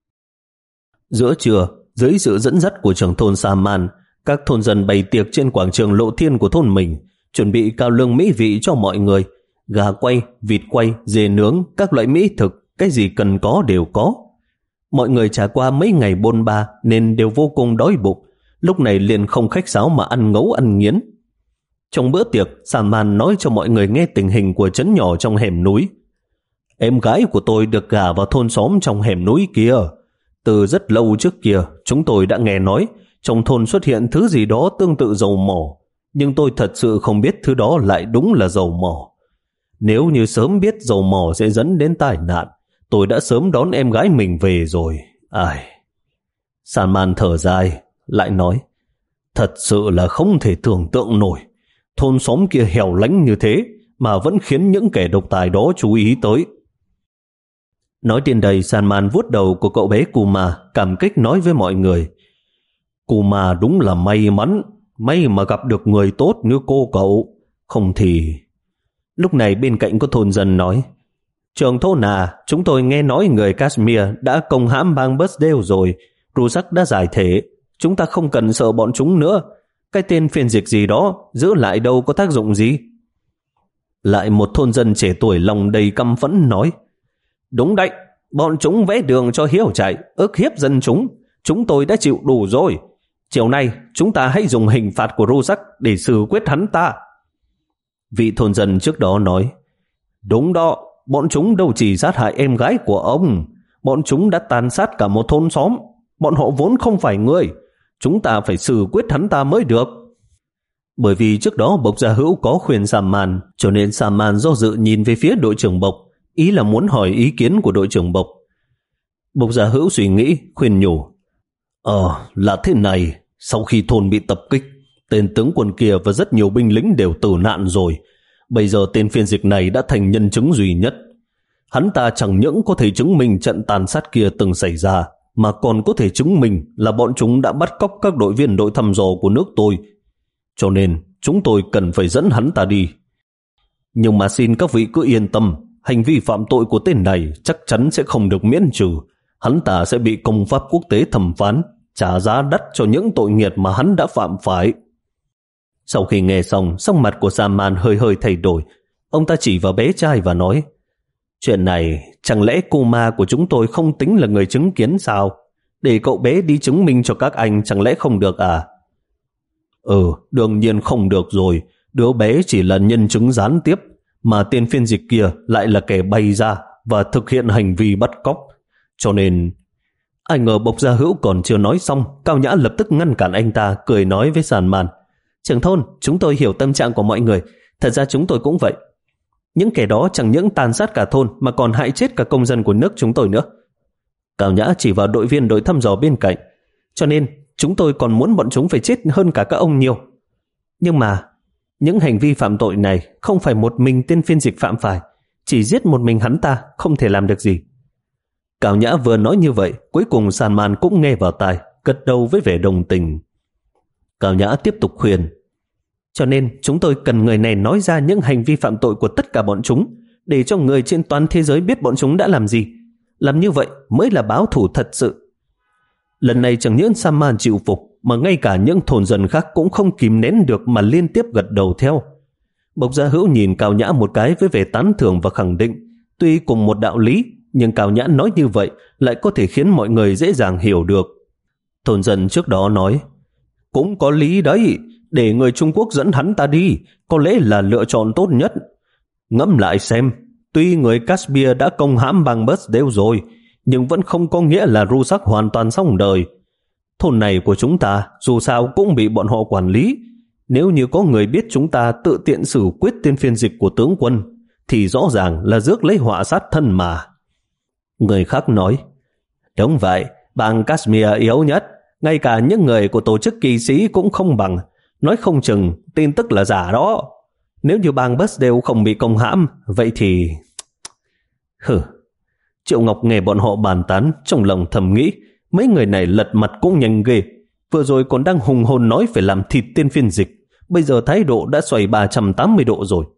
Giữa trưa, dưới sự dẫn dắt của trưởng thôn Sa Man, các thôn dân bày tiệc trên quảng trường Lộ Thiên của thôn mình, chuẩn bị cao lương mỹ vị cho mọi người. Gà quay, vịt quay, dê nướng, các loại mỹ thực, cái gì cần có đều có. Mọi người trải qua mấy ngày bôn ba nên đều vô cùng đói bụng, lúc này liền không khách sáo mà ăn ngấu ăn nghiến. Trong bữa tiệc, Sa Man nói cho mọi người nghe tình hình của trấn nhỏ trong hẻm núi. Em gái của tôi được gả vào thôn xóm trong hẻm núi kia. Từ rất lâu trước kia, chúng tôi đã nghe nói trong thôn xuất hiện thứ gì đó tương tự dầu mỏ, nhưng tôi thật sự không biết thứ đó lại đúng là dầu mỏ. Nếu như sớm biết dầu mỏ sẽ dẫn đến tai nạn, tôi đã sớm đón em gái mình về rồi. Ai... Sa Man thở dài, lại nói, thật sự là không thể tưởng tượng nổi. Thôn xóm kia hẻo lánh như thế mà vẫn khiến những kẻ độc tài đó chú ý tới. Nói đến đây, Sa Man vuốt đầu của cậu bé Kuma, cảm kích nói với mọi người. Kuma đúng là may mắn, may mà gặp được người tốt như cô cậu, không thì... Lúc này bên cạnh có thôn dân nói, trưởng thôn à, chúng tôi nghe nói người Kashmir đã công hãm bang Burdale rồi, Rusak đã giải thể, chúng ta không cần sợ bọn chúng nữa. Cái tên phiên dịch gì đó giữ lại đâu có tác dụng gì. Lại một thôn dân trẻ tuổi lòng đầy căm phẫn nói, đúng đấy, bọn chúng vẽ đường cho hiếu chạy, ức hiếp dân chúng, chúng tôi đã chịu đủ rồi. Chiều nay chúng ta hãy dùng hình phạt của Rusak để xử quyết hắn ta. Vị thôn dân trước đó nói, đúng đó, bọn chúng đâu chỉ sát hại em gái của ông, bọn chúng đã tàn sát cả một thôn xóm, bọn họ vốn không phải người, chúng ta phải xử quyết hắn ta mới được. Bởi vì trước đó Bộc Gia Hữu có khuyên Sa Man, cho nên Sa Man do dự nhìn về phía đội trưởng Bộc, ý là muốn hỏi ý kiến của đội trưởng Bộc. Bộc Gia Hữu suy nghĩ, khuyên nhủ, Ờ, là thế này, sau khi thôn bị tập kích, tên tướng quân kia và rất nhiều binh lính đều tử nạn rồi. Bây giờ tên phiên dịch này đã thành nhân chứng duy nhất. Hắn ta chẳng những có thể chứng minh trận tàn sát kia từng xảy ra, mà còn có thể chứng minh là bọn chúng đã bắt cóc các đội viên đội thăm dò của nước tôi. Cho nên chúng tôi cần phải dẫn hắn ta đi. Nhưng mà xin các vị cứ yên tâm, hành vi phạm tội của tên này chắc chắn sẽ không được miễn trừ. Hắn ta sẽ bị công pháp quốc tế thẩm phán, trả giá đắt cho những tội nghiệt mà hắn đã phạm phải. Sau khi nghe xong, sắc mặt của Sa Man hơi hơi thay đổi. Ông ta chỉ vào bé trai và nói, chuyện này chẳng lẽ cô ma của chúng tôi không tính là người chứng kiến sao? Để cậu bé đi chứng minh cho các anh chẳng lẽ không được à? Ừ, đương nhiên không được rồi. Đứa bé chỉ là nhân chứng gián tiếp, mà tên phiên dịch kia lại là kẻ bày ra và thực hiện hành vi bắt cóc. Cho nên... Ai ngờ Bộc Gia Hữu còn chưa nói xong, Cao Nhã lập tức ngăn cản anh ta, cười nói với Sa Man, trưởng thôn, chúng tôi hiểu tâm trạng của mọi người, thật ra chúng tôi cũng vậy. Những kẻ đó chẳng những tàn sát cả thôn mà còn hại chết cả công dân của nước chúng tôi nữa. Cao Nhã chỉ vào đội viên đội thăm dò bên cạnh, cho nên chúng tôi còn muốn bọn chúng phải chết hơn cả các ông nhiều. Nhưng mà, Những hành vi phạm tội này không phải một mình tên phiên dịch phạm phải, chỉ giết một mình hắn ta không thể làm được gì. Cao Nhã vừa nói như vậy, cuối cùng Salman cũng nghe vào tai, gật đầu với vẻ đồng tình. Cao Nhã tiếp tục khuyên, cho nên chúng tôi cần người này nói ra những hành vi phạm tội của tất cả bọn chúng, để cho người trên toàn thế giới biết bọn chúng đã làm gì. Làm như vậy mới là báo thù thật sự. Lần này chẳng những Salman chịu phục, mà ngay cả những thôn dân khác cũng không kìm nén được mà liên tiếp gật đầu theo. Bộc Gia Hữu nhìn Cao Nhã một cái với vẻ tán thưởng và khẳng định, tuy cùng một đạo lý, nhưng Cao Nhã nói như vậy lại có thể khiến mọi người dễ dàng hiểu được. Thôn dân trước đó nói, cũng có lý đấy, để người Trung Quốc dẫn hắn ta đi, có lẽ là lựa chọn tốt nhất. Ngẫm lại xem, tuy người Kashmir đã công hãm bang Burdale rồi, nhưng vẫn không có nghĩa là Rusak hoàn toàn xong đời. Thôn này của chúng ta dù sao cũng bị bọn họ quản lý. Nếu như có người biết chúng ta tự tiện xử quyết tên phiên dịch của tướng quân, thì rõ ràng là rước lấy họa sát thân mà. Người khác nói, đúng vậy, bang Kashmir yếu nhất, ngay cả những người của tổ chức kỳ sĩ cũng không bằng, nói không chừng tin tức là giả đó. Nếu như bang Burdale không bị công hãm, vậy thì... Hừ. Triệu Ngọc nghe bọn họ bàn tán, trong lòng thầm nghĩ, mấy người này lật mặt cũng nhanh ghê. Vừa rồi còn đang hùng hồn nói phải làm thịt tên phiên dịch, bây giờ thái độ đã xoay ba trăm tám mươi độ rồi.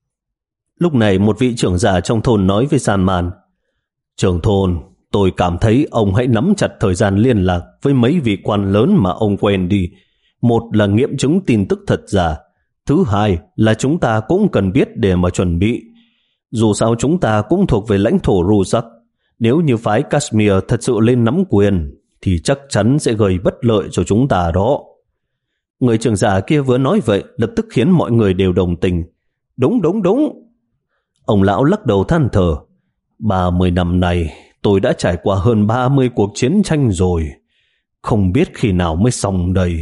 Lúc này một vị trưởng giả trong thôn nói với Salman, trưởng thôn, tôi cảm thấy ông hãy nắm chặt thời gian liên lạc với mấy vị quan lớn mà ông quen đi. Một là nghiệm chứng tin tức thật giả, thứ hai là chúng ta cũng cần biết để mà chuẩn bị. Dù sao chúng ta cũng thuộc về lãnh thổ Rusak, nếu như phái Kashmir thật sự lên nắm quyền thì chắc chắn sẽ gây bất lợi cho chúng ta đó. Người trưởng giả kia vừa nói vậy lập tức khiến mọi người đều đồng tình. Đúng đúng đúng. Ông lão lắc đầu than thở, ba mươi năm này tôi đã trải qua hơn ba mươi cuộc chiến tranh rồi, không biết khi nào mới xong đây.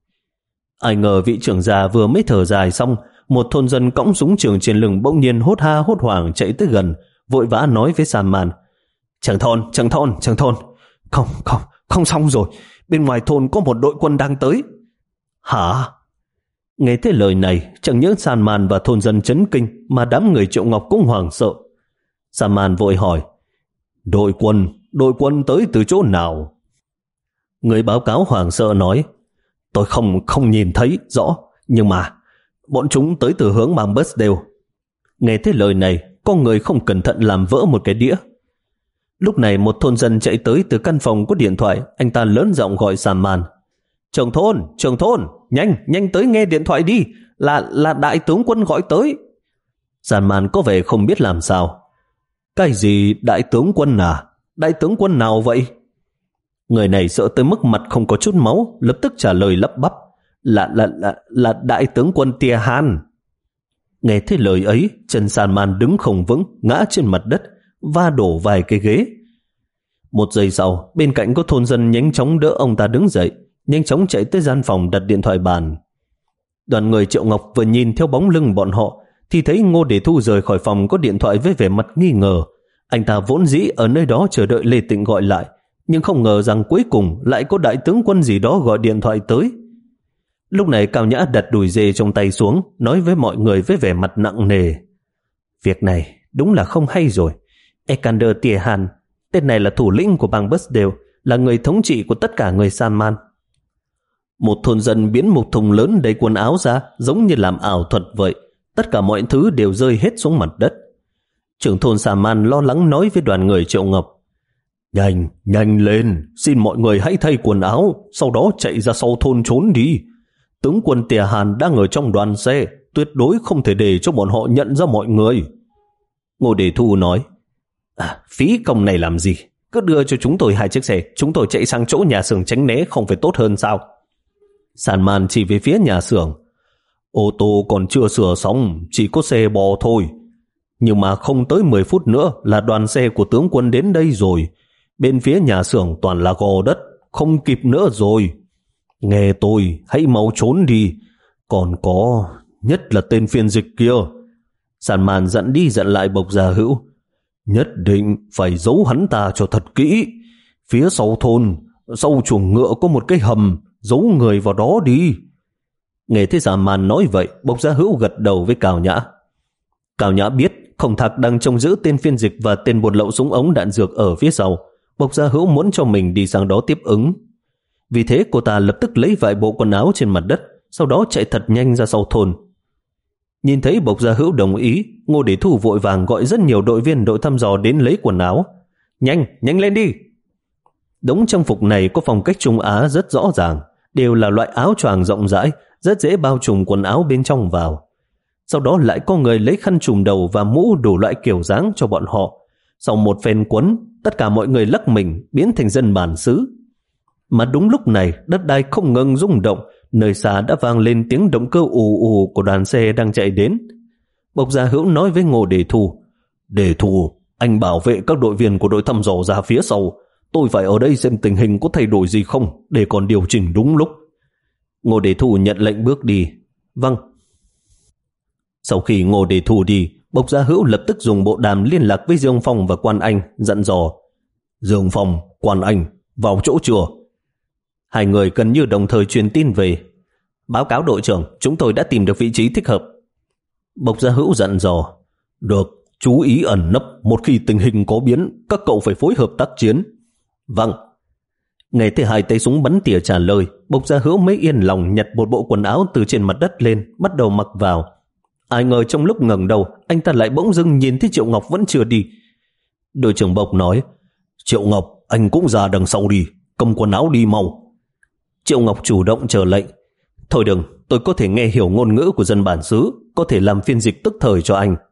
Ai ngờ vị trưởng già vừa mới thở dài xong, một thôn dân cõng súng trường trên lưng bỗng nhiên hốt ha hốt hoảng chạy tới gần, vội vã nói với Salman, trưởng thôn, trưởng thôn, trưởng thôn, không, không, không xong rồi, bên ngoài thôn có một đội quân đang tới. Hả? Nghe thấy lời này, chẳng những Salman và thôn dân chấn kinh, mà đám người Triệu Ngọc cũng hoảng sợ. Salman vội hỏi, đội quân, đội quân tới từ chỗ nào? Người báo cáo hoảng sợ nói, tôi không không nhìn thấy rõ, nhưng mà bọn chúng tới từ hướng bang Burdale. Nghe thấy lời này, có người không cẩn thận làm vỡ một cái đĩa. Lúc này một thôn dân chạy tới từ căn phòng có điện thoại, anh ta lớn giọng gọi Salman, trưởng thôn, trưởng thôn, nhanh, nhanh tới nghe điện thoại đi, là là đại tướng quân gọi tới. Salman có vẻ không biết làm sao. Cái gì đại tướng quân à? Đại tướng quân nào vậy? Người này sợ tới mức mặt không có chút máu, lập tức trả lời lắp bắp, là là là là đại tướng quân Tia Han. Nghe thấy lời ấy, chân Salman đứng không vững, ngã trên mặt đất, va đổ vài cái ghế. Một giây sau, bên cạnh có thôn dân nhanh chóng đỡ ông ta đứng dậy, nhanh chóng chạy tới gian phòng đặt điện thoại bàn. Đoàn người Triệu Ngọc vừa nhìn theo bóng lưng bọn họ thì thấy Ngô Đề Thu rời khỏi phòng có điện thoại với vẻ mặt nghi ngờ. Anh ta vốn dĩ ở nơi đó chờ đợi Lê Tịnh gọi lại, nhưng không ngờ rằng cuối cùng lại có đại tướng quân gì đó gọi điện thoại tới. Lúc này Cao Nhã đặt đùi dê trong tay xuống, nói với mọi người với vẻ mặt nặng nề, việc này đúng là không hay rồi. Eikander Tia Han, tên này là thủ lĩnh của bang Burdale, là người thống trị của tất cả người Salman. Một thôn dân biến một thùng lớn đầy quần áo ra, giống như làm ảo thuật vậy. Tất cả mọi thứ đều rơi hết xuống mặt đất. Trưởng thôn Salman lo lắng nói với đoàn người Triệu Ngọc, nhanh, nhanh lên, xin mọi người hãy thay quần áo, sau đó chạy ra sau thôn trốn đi. Tướng quân Tia Han đang ở trong đoàn xe, tuyệt đối không thể để cho bọn họ nhận ra mọi người. Ngô Đề Thu nói, à, phí công này làm gì, cứ đưa cho chúng tôi hai chiếc xe, chúng tôi chạy sang chỗ nhà xưởng tránh né không phải tốt hơn sao? Salman chỉ về phía nhà xưởng, ô tô còn chưa sửa xong, chỉ có xe bò thôi. Nhưng mà không tới mười phút nữa là đoàn xe của tướng quân đến đây rồi. Bên phía nhà xưởng toàn là gò đất, không kịp nữa rồi. Nghe tôi, hãy mau trốn đi. Còn có, nhất là tên phiên dịch kia. Salman dặn đi dặn lại Bộc Gia Hữu, nhất định phải giấu hắn ta cho thật kỹ. Phía sau thôn, sau chuồng ngựa có một cái hầm, giấu người vào đó đi. Nghe thấy Giả Man nói vậy, Bộc Gia Hữu gật đầu với Cao Nhã. Cao Nhã biết Khổng Thạc đang trông giữ tên phiên dịch và tên buôn lậu súng ống đạn dược ở phía sau. Bộc Gia Hữu muốn cho mình đi sang đó tiếp ứng. Vì thế cô ta lập tức lấy vài bộ quần áo trên mặt đất, sau đó chạy thật nhanh ra sau thôn. Nhìn thấy Bộc Gia Hữu đồng ý, Ngô Để Thu vội vàng gọi rất nhiều đội viên đội thăm dò đến lấy quần áo. Nhanh, nhanh lên đi! Đống trang phục này có phong cách Trung Á rất rõ ràng, đều là loại áo choàng rộng rãi, rất dễ bao trùm quần áo bên trong vào. Sau đó lại có người lấy khăn trùm đầu và mũ đủ loại kiểu dáng cho bọn họ. Sau một phen quấn, tất cả mọi người lắc mình biến thành dân bản xứ. Mà đúng lúc này, đất đai không ngừng rung động, nơi xa đã vang lên tiếng động cơ ù ù của đoàn xe đang chạy đến. Bộc Gia Hữu nói với Ngô Đề Thu, Đề Thu, anh bảo vệ các đội viên của đội thăm dò ra phía sau. Tôi phải ở đây xem tình hình có thay đổi gì không, để còn điều chỉnh đúng lúc. Ngô Đề Thu nhận lệnh bước đi. Vâng. Sau khi Ngô Đề Thu đi, Bộc Gia Hữu lập tức dùng bộ đàm liên lạc với Dương Phong và Quan Anh, dặn dò. Dương Phong, Quan Anh, vào chỗ chưa? Hai người gần như đồng thời truyền tin về. Báo cáo đội trưởng, chúng tôi đã tìm được vị trí thích hợp. Bộc Gia Hữu dặn dò. Được, chú ý ẩn nấp, một khi tình hình có biến, các cậu phải phối hợp tác chiến. Vâng. Nghe thấy hai tay súng bắn tỉa trả lời, Bộc Gia Hữu mới yên lòng nhặt một bộ quần áo từ trên mặt đất lên, bắt đầu mặc vào. Ai ngờ trong lúc ngẩng đầu, anh ta lại bỗng dưng nhìn thấy Triệu Ngọc vẫn chưa đi. Đội trưởng Bộc nói, Triệu Ngọc, anh cũng ra đằng sau đi, cầm quần áo đi mau. Triệu Ngọc chủ động chờ lệnh. Thôi đừng, tôi có thể nghe hiểu ngôn ngữ của dân bản xứ, có thể làm phiên dịch tức thời cho anh.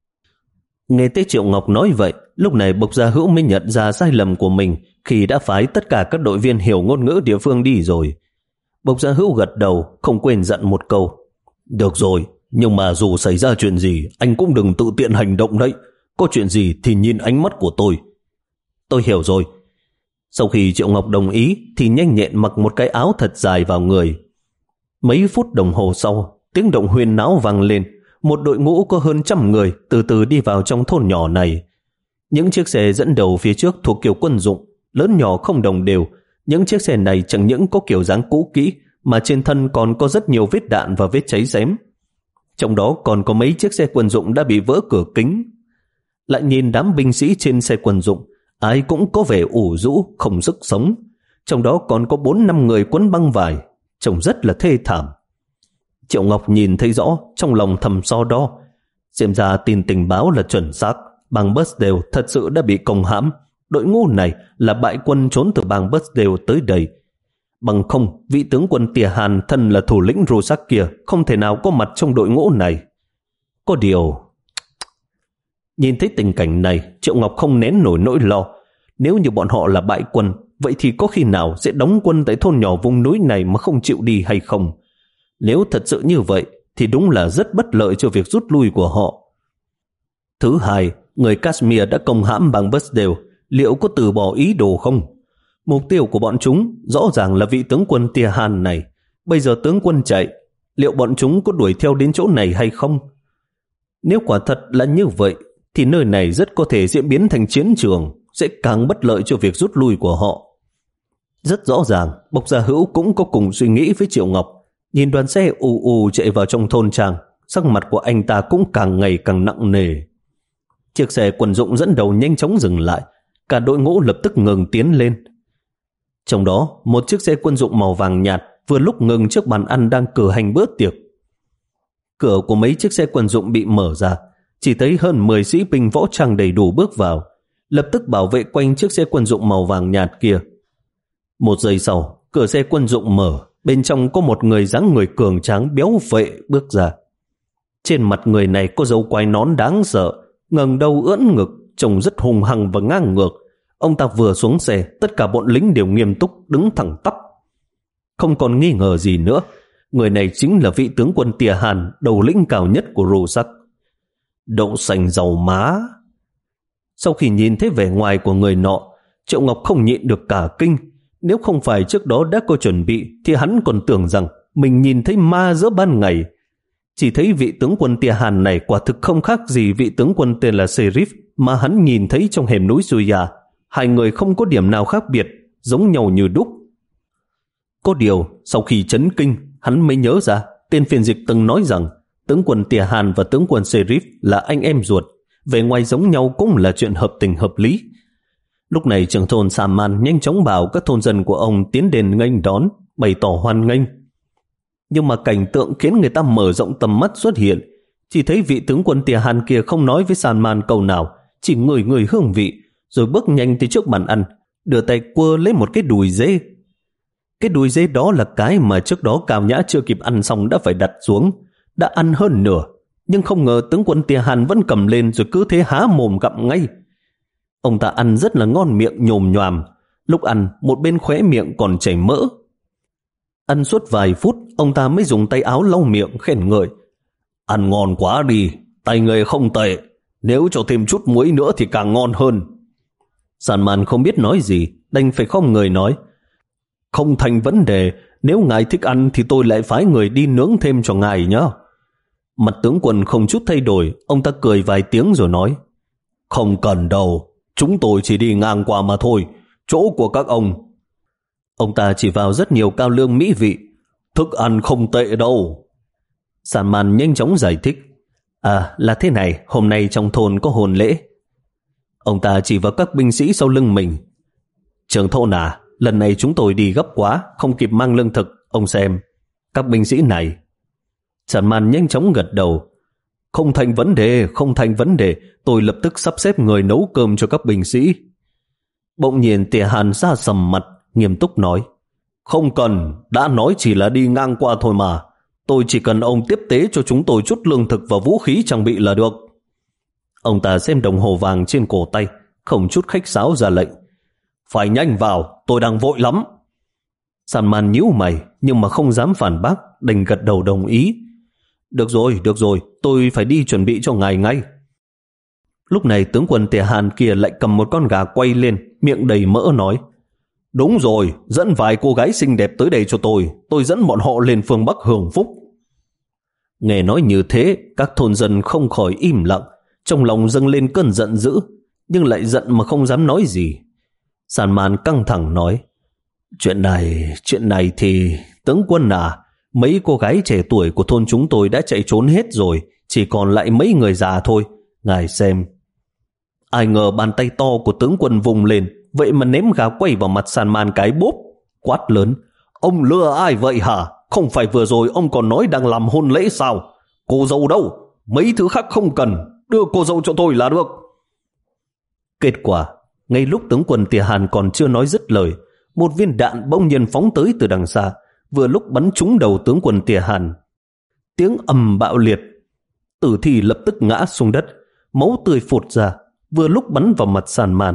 Nghe thấy Triệu Ngọc nói vậy, lúc này Bộc Gia Hữu mới nhận ra sai lầm của mình khi đã phái tất cả các đội viên hiểu ngôn ngữ địa phương đi rồi. Bộc Gia Hữu gật đầu, không quên dặn một câu. Được rồi, nhưng mà dù xảy ra chuyện gì, anh cũng đừng tự tiện hành động đấy. Có chuyện gì thì nhìn ánh mắt của tôi. Tôi hiểu rồi. Sau khi Triệu Ngọc đồng ý thì nhanh nhẹn mặc một cái áo thật dài vào người. Mấy phút đồng hồ sau, tiếng động huyên náo vang lên. Một đội ngũ có hơn trăm người từ từ đi vào trong thôn nhỏ này. Những chiếc xe dẫn đầu phía trước thuộc kiểu quân dụng, lớn nhỏ không đồng đều. Những chiếc xe này chẳng những có kiểu dáng cũ kỹ, mà trên thân còn có rất nhiều vết đạn và vết cháy xém. Trong đó còn có mấy chiếc xe quân dụng đã bị vỡ cửa kính. Lại nhìn đám binh sĩ trên xe quân dụng, ai cũng có vẻ ủ rũ, không sức sống. Trong đó còn có bốn năm người quấn băng vải, trông rất là thê thảm. Triệu Ngọc nhìn thấy rõ, trong lòng thầm so đo. Xem ra tin tình báo là chuẩn xác, bang Birdsdale thật sự đã bị công hãm. Đội ngũ này là bại quân trốn từ bang Birdsdale tới đây. Bằng không, vị tướng quân Tìa Hàn thân là thủ lĩnh Rusak kia không thể nào có mặt trong đội ngũ này. Có điều... Nhìn thấy tình cảnh này, Triệu Ngọc không nén nổi nỗi lo. Nếu như bọn họ là bại quân, vậy thì có khi nào sẽ đóng quân tại thôn nhỏ vùng núi này mà không chịu đi hay không? Nếu thật sự như vậy, thì đúng là rất bất lợi cho việc rút lui của họ. Thứ hai, người Kashmir đã công hãm bang Birdsdale, liệu có từ bỏ ý đồ không? Mục tiêu của bọn chúng rõ ràng là vị tướng quân Tia Han này. Bây giờ tướng quân chạy, liệu bọn chúng có đuổi theo đến chỗ này hay không? Nếu quả thật là như vậy, thì nơi này rất có thể sẽ biến thành chiến trường, sẽ càng bất lợi cho việc rút lui của họ. Rất rõ ràng, Bộc Gia Hữu cũng có cùng suy nghĩ với Triệu Ngọc. Nhìn đoàn xe ù ù chạy vào trong thôn trang, sắc mặt của anh ta cũng càng ngày càng nặng nề. Chiếc xe quân dụng dẫn đầu nhanh chóng dừng lại, cả đội ngũ lập tức ngừng tiến lên. Trong đó, một chiếc xe quân dụng màu vàng nhạt vừa lúc ngừng trước bàn ăn đang cử hành bữa tiệc. Cửa của mấy chiếc xe quân dụng bị mở ra, chỉ thấy hơn mười sĩ binh võ trang đầy đủ bước vào, lập tức bảo vệ quanh chiếc xe quân dụng màu vàng nhạt kia. Một giây sau, cửa xe quân dụng mở, bên trong có một người dáng người cường tráng béo phệ bước ra. Trên mặt người này có dấu quai nón đáng sợ, ngẩng đầu ưỡn ngực, trông rất hung hăng và ngang ngược. Ông ta vừa xuống xe, tất cả bọn lính đều nghiêm túc đứng thẳng tắp. Không còn nghi ngờ gì nữa, người này chính là vị tướng quân Tia Hàn, đầu lĩnh cao nhất của Rusak. Đậu xanh dầu má. Sau khi nhìn thấy vẻ ngoài của người nọ, Triệu Ngọc không nhịn được cả kinh. Nếu không phải trước đó đã có chuẩn bị, thì hắn còn tưởng rằng mình nhìn thấy ma giữa ban ngày. Chỉ thấy vị tướng quân Tia Hàn này quả thực không khác gì vị tướng quân tên là Serif mà hắn nhìn thấy trong hẻm núi Suya. Hai người không có điểm nào khác biệt, giống nhau như đúc. Có điều, sau khi chấn kinh, hắn mới nhớ ra tên phiên dịch từng nói rằng tướng quân Tìa Hàn và tướng quân Sheriff là anh em ruột, về ngoài giống nhau cũng là chuyện hợp tình hợp lý. Lúc này trưởng thôn Saman nhanh chóng bảo các thôn dân của ông tiến đến nghênh đón, bày tỏ hoan nghênh. Nhưng mà cảnh tượng khiến người ta mở rộng tầm mắt xuất hiện. Chỉ thấy vị tướng quân Tìa Hàn kia không nói với Saman câu nào, chỉ ngửi ngửi hương vị, rồi bước nhanh tới trước bàn ăn, đưa tay quơ lấy một cái đùi dê. Cái đùi dê đó là cái mà trước đó Cao Nhã chưa kịp ăn xong đã phải đặt xuống, đã ăn hơn nửa, nhưng không ngờ tướng quân Tìa Hàn vẫn cầm lên rồi cứ thế há mồm gặm ngay. Ông ta ăn rất là ngon miệng nhồm nhoàm, lúc ăn một bên khóe miệng còn chảy mỡ. Ăn suốt vài phút, ông ta mới dùng tay áo lau miệng khen ngợi. Ăn ngon quá đi, tay người không tệ, nếu cho thêm chút muối nữa thì càng ngon hơn. Saman không biết nói gì, đành phải không người nói. Không thành vấn đề, nếu ngài thích ăn thì tôi lại phái người đi nướng thêm cho ngài nhé. Mặt tướng quân không chút thay đổi, ông ta cười vài tiếng rồi nói. Không cần đâu, chúng tôi chỉ đi ngang qua mà thôi, chỗ của các ông. Ông ta chỉ vào rất nhiều cao lương mỹ vị. Thức ăn không tệ đâu. Saman nhanh chóng giải thích. À, là thế này, hôm nay trong thôn có hồn lễ. Ông ta chỉ vào các binh sĩ sau lưng mình. Trưởng thôn à, lần này chúng tôi đi gấp quá, không kịp mang lương thực, ông xem. Các binh sĩ này. Saman nhanh chóng gật đầu. Không thành vấn đề, không thành vấn đề, tôi lập tức sắp xếp người nấu cơm cho các binh sĩ. Bỗng nhiên Tìa Hàn ra sầm mặt, nghiêm túc nói. Không cần, đã nói chỉ là đi ngang qua thôi mà. Tôi chỉ cần ông tiếp tế cho chúng tôi chút lương thực và vũ khí trang bị là được. Ông ta xem đồng hồ vàng trên cổ tay, không chút khách sáo ra lệnh. Phải nhanh vào, tôi đang vội lắm. Saman nhíu mày, nhưng mà không dám phản bác, đành gật đầu đồng ý. Được rồi, được rồi, tôi phải đi chuẩn bị cho ngài ngay. Lúc này tướng quân Tìa Hàn kia lại cầm một con gà quay lên, miệng đầy mỡ nói. Đúng rồi, dẫn vài cô gái xinh đẹp tới đây cho tôi, tôi dẫn bọn họ lên phương Bắc hưởng phúc. Nghe nói như thế, các thôn dân không khỏi im lặng, trong lòng dâng lên cơn giận dữ, nhưng lại giận mà không dám nói gì. Saman căng thẳng nói. Chuyện này, chuyện này thì, tướng quân à, mấy cô gái trẻ tuổi của thôn chúng tôi đã chạy trốn hết rồi, chỉ còn lại mấy người già thôi, ngài xem. Ai ngờ bàn tay to của tướng quân vùng lên, vậy mà ném gà quay vào mặt Saman cái bốp, quát lớn. Ông lừa ai vậy hả? Không phải vừa rồi ông còn nói đang làm hôn lễ sao? Cô dâu đâu? Mấy thứ khác không cần, đưa cô dâu cho tôi là được. Kết quả, ngay lúc tướng quân Tìa Hàn còn chưa nói dứt lời, một viên đạn bỗng nhiên phóng tới từ đằng xa, vừa lúc bắn trúng đầu tướng quân Tìa Hàn. Tiếng ầm bạo liệt, tử thi lập tức ngã xuống đất, máu tươi phụt ra, vừa lúc bắn vào mặt Saman.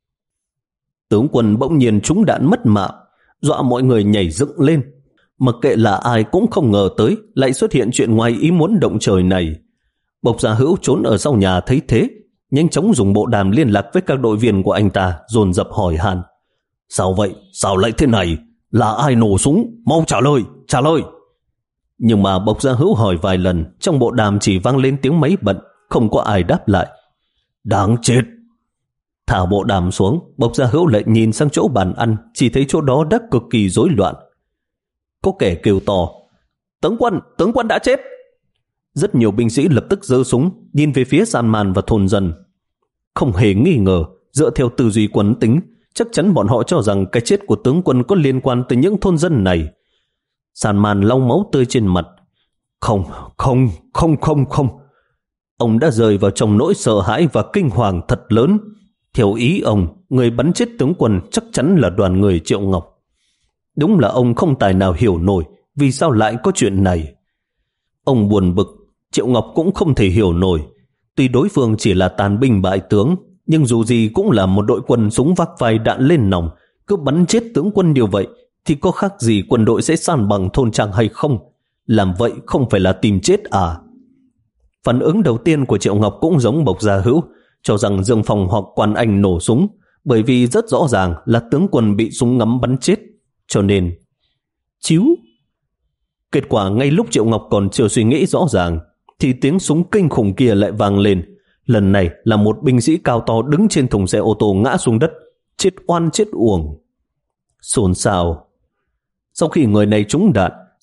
Tướng quân bỗng nhiên trúng đạn mất mạng, dọa mọi người nhảy dựng lên. Mặc kệ là ai cũng không ngờ tới lại xuất hiện chuyện ngoài ý muốn động trời này. Bộc Gia Hữu trốn ở sau nhà thấy thế, nhanh chóng dùng bộ đàm liên lạc với các đội viên của anh ta, dồn dập hỏi han. Sao vậy? Sao lại thế này? Là ai nổ súng? Mau trả lời, trả lời. Nhưng mà Bộc Gia Hữu hỏi vài lần, trong bộ đàm chỉ vang lên tiếng máy bận, không có ai đáp lại. Đáng chết! Thả bộ đàm xuống, Bộc Gia Hữu lại nhìn sang chỗ bàn ăn, chỉ thấy chỗ đó đã cực kỳ rối loạn. Có kẻ kêu to, tướng quân, tướng quân đã chết. Rất nhiều binh sĩ lập tức giơ súng, nhìn về phía Saman và thôn dân. Không hề nghi ngờ, dựa theo tư duy quần tính, chắc chắn bọn họ cho rằng cái chết của tướng quân có liên quan tới những thôn dân này. Saman lau máu tươi trên mặt. Không, không, không, không, không. Ông đã rơi vào trong nỗi sợ hãi và kinh hoàng thật lớn. Theo ý ông, người bắn chết tướng quân chắc chắn là đoàn người Triệu Ngọc. Đúng là ông không tài nào hiểu nổi vì sao lại có chuyện này. Ông buồn bực, Triệu Ngọc cũng không thể hiểu nổi. Tuy đối phương chỉ là tàn binh bại tướng, nhưng dù gì cũng là một đội quân súng vác vai đạn lên nòng. Cứ bắn chết tướng quân như vậy thì có khác gì quân đội sẽ san bằng thôn trang hay không? Làm vậy không phải là tìm chết à? Phản ứng đầu tiên của Triệu Ngọc cũng giống Bộc Gia Hữu, cho rằng Dương Phong hoặc Quan Anh nổ súng, bởi vì rất rõ ràng là tướng quân bị súng ngắm bắn chết. Cho nên, chíu. Kết quả ngay lúc Triệu Ngọc còn chưa suy nghĩ rõ ràng, thì tiếng súng kinh khủng kia lại vang lên. Lần này là một binh sĩ cao to đứng trên thùng xe ô tô ngã xuống đất, chết oan chết uổng. Xôn xao. Sau khi người này trúng đạn,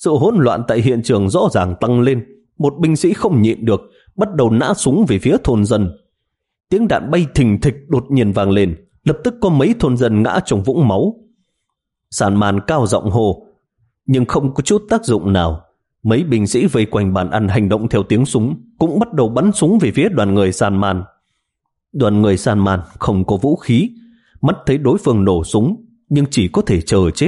Sự hỗn loạn tại hiện trường rõ ràng tăng lên. Một binh sĩ không nhịn được, bắt đầu nã súng về phía thôn dân. Tiếng đạn bay thình thịch đột nhiên vang lên, lập tức có mấy thôn dân ngã trong vũng máu. Salman cao giọng hô, nhưng không có chút tác dụng nào. Mấy binh sĩ vây quanh bàn ăn hành động theo tiếng súng, cũng bắt đầu bắn súng về phía đoàn người Salman. Đoàn người Salman không có vũ khí, mắt thấy đối phương nổ súng, nhưng chỉ có thể chờ chết.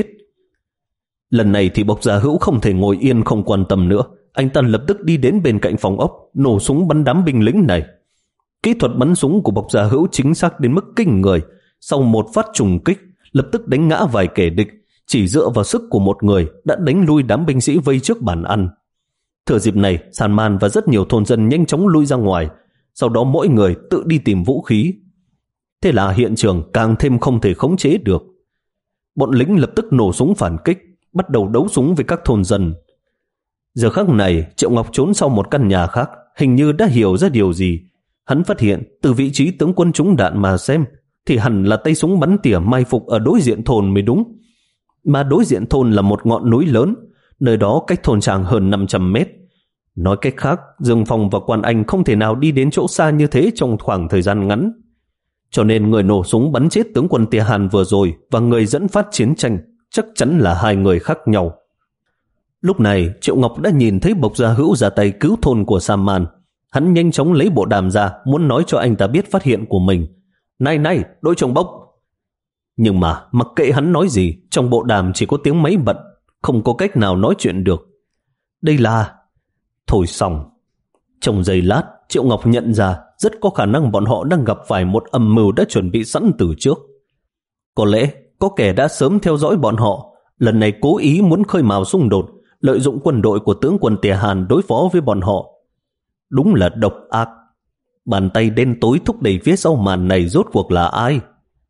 Lần này thì Bộc Gia Hữu không thể ngồi yên không quan tâm nữa. Anh ta lập tức đi đến bên cạnh phòng ốc, nổ súng bắn đám binh lính này. Kỹ thuật bắn súng của Bộc Gia Hữu chính xác đến mức kinh người. Sau một phát trùng kích, lập tức đánh ngã vài kẻ địch, chỉ dựa vào sức của một người đã đánh lui đám binh sĩ vây trước bàn ăn. Thừa dịp này, Salman và rất nhiều thôn dân nhanh chóng lui ra ngoài, sau đó mỗi người tự đi tìm vũ khí. Thế là hiện trường càng thêm không thể khống chế được. Bọn lính lập tức nổ súng phản kích, bắt đầu đấu súng với các thôn dân. Giờ khắc này, Triệu Ngọc trốn sau một căn nhà khác, hình như đã hiểu ra điều gì. Hắn phát hiện từ vị trí tướng quân trúng đạn mà xem, thì hẳn là tay súng bắn tỉa mai phục ở đối diện thôn mới đúng. Mà đối diện thôn là một ngọn núi lớn, nơi đó cách thôn tràng hơn năm trăm mét. Nói cách khác, Dương Phong và Quan Anh không thể nào đi đến chỗ xa như thế trong khoảng thời gian ngắn. Cho nên người nổ súng bắn chết tướng quân Tia Hàn vừa rồi và người dẫn phát chiến tranh chắc chắn là hai người khác nhau. Lúc này, Triệu Ngọc đã nhìn thấy Bộc Gia Hữu ra tay cứu thôn của Salman. Hắn nhanh chóng lấy bộ đàm ra, muốn nói cho anh ta biết phát hiện của mình. Này này, đội trưởng Bộc! Nhưng mà mặc kệ hắn nói gì, trong bộ đàm chỉ có tiếng máy bận, không có cách nào nói chuyện được. Đây là... Thôi xong. Trong giây lát, Triệu Ngọc nhận ra rất có khả năng bọn họ đang gặp phải một âm mưu đã chuẩn bị sẵn từ trước. Có lẽ có kẻ đã sớm theo dõi bọn họ, lần này cố ý muốn khơi mào xung đột, lợi dụng quân đội của tướng quân Tề Hàn đối phó với bọn họ. Đúng là độc ác. Bàn tay đen tối thúc đẩy phía sau màn này rốt cuộc là ai?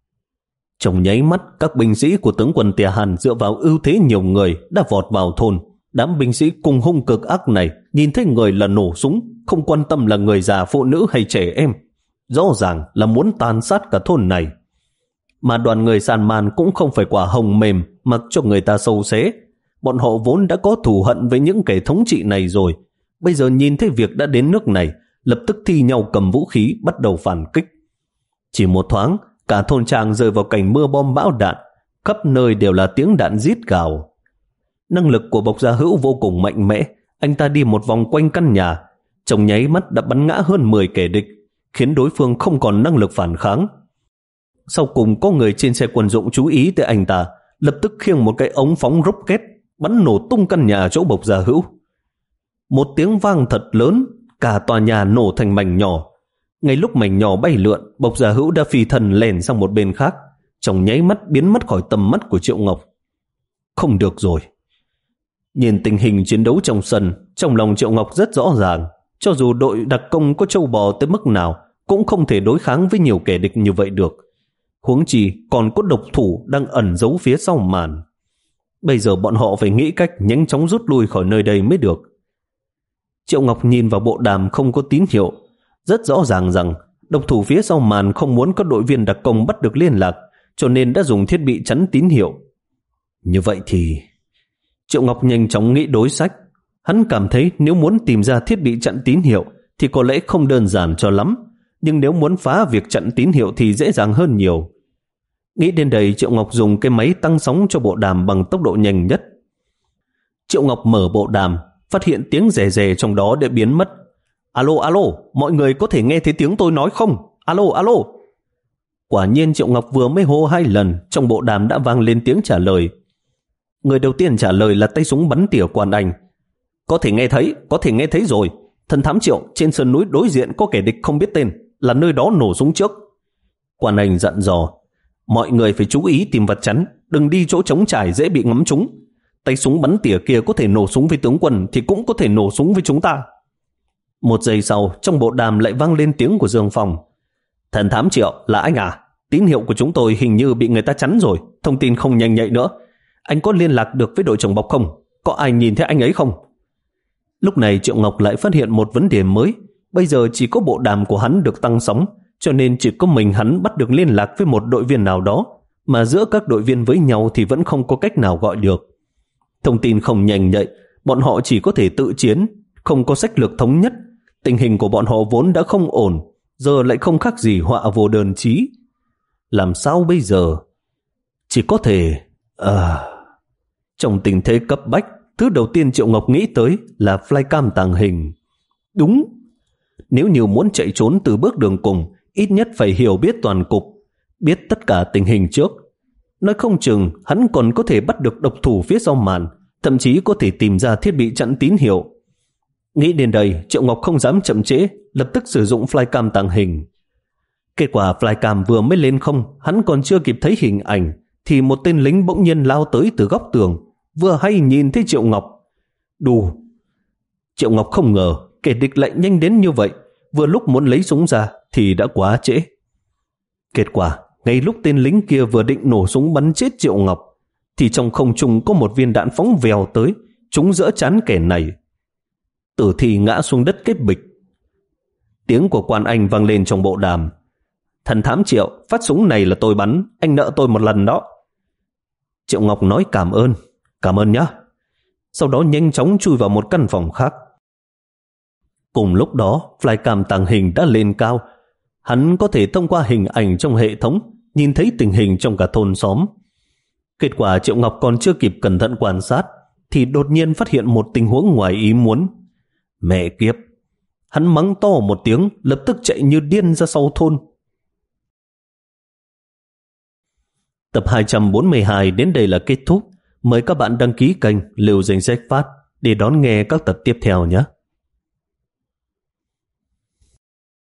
Trong nháy mắt, các binh sĩ của tướng quân Tề Hàn dựa vào ưu thế nhiều người đã vọt vào thôn. Đám binh sĩ cùng hung cực ác này nhìn thấy người là nổ súng, không quan tâm là người già, phụ nữ hay trẻ em. Rõ ràng là muốn tàn sát cả thôn này. Mà đoàn người Salman cũng không phải quả hồng mềm mặc cho người ta sâu xé. Bọn họ vốn đã có thù hận với những kẻ thống trị này rồi. Bây giờ nhìn thấy việc đã đến nước này, lập tức thi nhau cầm vũ khí bắt đầu phản kích. Chỉ một thoáng, cả thôn trang rơi vào cảnh mưa bom bão đạn, khắp nơi đều là tiếng đạn rít gào. Năng lực của Bộc Gia Hữu vô cùng mạnh mẽ, anh ta đi một vòng quanh căn nhà, trong nháy mắt đã bắn ngã hơn mười kẻ địch, khiến đối phương không còn năng lực phản kháng. Sau cùng có người trên xe quân dụng chú ý tới anh ta, lập tức khiêng một cái ống phóng rocket, bắn nổ tung căn nhà chỗ Bộc Gia Hữu. Một tiếng vang thật lớn, cả tòa nhà nổ thành mảnh nhỏ. Ngay lúc mảnh nhỏ bay lượn, Bộc Gia Hữu đã phi thần lèn sang một bên khác, trong nháy mắt biến mất khỏi tầm mắt của Triệu Ngọc. Không được rồi. Nhìn tình hình chiến đấu trong sân, trong lòng Triệu Ngọc rất rõ ràng, cho dù đội đặc công có trâu bò tới mức nào, cũng không thể đối kháng với nhiều kẻ địch như vậy được. Huống chi còn có độc thủ đang ẩn giấu phía sau màn. Bây giờ bọn họ phải nghĩ cách nhanh chóng rút lui khỏi nơi đây mới được. Triệu Ngọc nhìn vào bộ đàm không có tín hiệu, rất rõ ràng rằng độc thủ phía sau màn không muốn các đội viên đặc công bắt được liên lạc, cho nên đã dùng thiết bị chắn tín hiệu. Như vậy thì... Triệu Ngọc nhanh chóng nghĩ đối sách. Hắn cảm thấy nếu muốn tìm ra thiết bị chặn tín hiệu thì có lẽ không đơn giản cho lắm, nhưng nếu muốn phá việc chặn tín hiệu thì dễ dàng hơn nhiều. Nghĩ đến đây, Triệu Ngọc dùng cái máy tăng sóng cho bộ đàm bằng tốc độ nhanh nhất. Triệu Ngọc mở bộ đàm, phát hiện tiếng rè rè trong đó đã biến mất. Alo, alo, mọi người có thể nghe thấy tiếng tôi nói không? Alo, alo. Quả nhiên Triệu Ngọc vừa mới hô hai lần, trong bộ đàm đã vang lên tiếng trả lời. Người đầu tiên trả lời là tay súng bắn tỉa Quan Anh. Có thể nghe thấy, có thể nghe thấy rồi. Thần thám Triệu, trên sườn núi đối diện có kẻ địch không biết tên, là nơi đó nổ súng trước. Quan Anh dặn dò, mọi người phải chú ý tìm vật chắn, đừng đi chỗ trống trải dễ bị ngắm trúng. Tay súng bắn tỉa kia có thể nổ súng với tướng quân thì cũng có thể nổ súng với chúng ta. Một giây sau, trong bộ đàm lại vang lên tiếng của Dương Phong. Thần thám Triệu, là anh à? Tín hiệu của chúng tôi hình như bị người ta chắn rồi, thông tin không nhanh nhạy nữa. Anh có liên lạc được với đội trưởng Bộc không? Có ai nhìn thấy anh ấy không? Lúc này Triệu Ngọc lại phát hiện một vấn đề mới. Bây giờ chỉ có bộ đàm của hắn được tăng sóng, cho nên chỉ có mình hắn bắt được liên lạc với một đội viên nào đó, mà giữa các đội viên với nhau thì vẫn không có cách nào gọi được. Thông tin không nhanh nhạy, bọn họ chỉ có thể tự chiến, không có sách lược thống nhất. Tình hình của bọn họ vốn đã không ổn, giờ lại không khác gì họa vô đơn chí. Làm sao bây giờ? Chỉ có thể... À... Trong tình thế cấp bách, thứ đầu tiên Triệu Ngọc nghĩ tới là flycam tàng hình. Đúng, nếu như muốn chạy trốn từ bước đường cùng, ít nhất phải hiểu biết toàn cục, biết tất cả tình hình trước. Nói không chừng hắn còn có thể bắt được độc thủ phía sau màn, thậm chí có thể tìm ra thiết bị chặn tín hiệu. Nghĩ đến đây, Triệu Ngọc không dám chậm trễ, lập tức sử dụng flycam tàng hình. Kết quả flycam vừa mới lên không, hắn còn chưa kịp thấy hình ảnh, thì một tên lính bỗng nhiên lao tới từ góc tường, vừa hay nhìn thấy Triệu Ngọc. Đù! Triệu Ngọc không ngờ kẻ địch lại nhanh đến như vậy, vừa lúc muốn lấy súng ra thì đã quá trễ. Kết quả, ngay lúc tên lính kia vừa định nổ súng bắn chết Triệu Ngọc, thì trong không trung có một viên đạn phóng vèo tới, trúng giữa trán kẻ này. Tử thi ngã xuống đất kết bịch. Tiếng của quan anh vang lên trong bộ đàm. Thần thám Triệu, phát súng này là tôi bắn, anh nợ tôi một lần đó. Triệu Ngọc nói cảm ơn, cảm ơn nhé. Sau đó nhanh chóng chui vào một căn phòng khác. Cùng lúc đó, flycam tàng hình đã lên cao. Hắn có thể thông qua hình ảnh trong hệ thống nhìn thấy tình hình trong cả thôn xóm. Kết quả Triệu Ngọc còn chưa kịp cẩn thận quan sát thì đột nhiên phát hiện một tình huống ngoài ý muốn. Mẹ kiếp! Hắn mắng to một tiếng, lập tức chạy như điên ra sau thôn. Tập hai trăm bốn mươi hai đến đây là kết thúc. Mời các bạn đăng ký kênh Lưu Danh Sách Phát để đón nghe các tập tiếp theo nhé.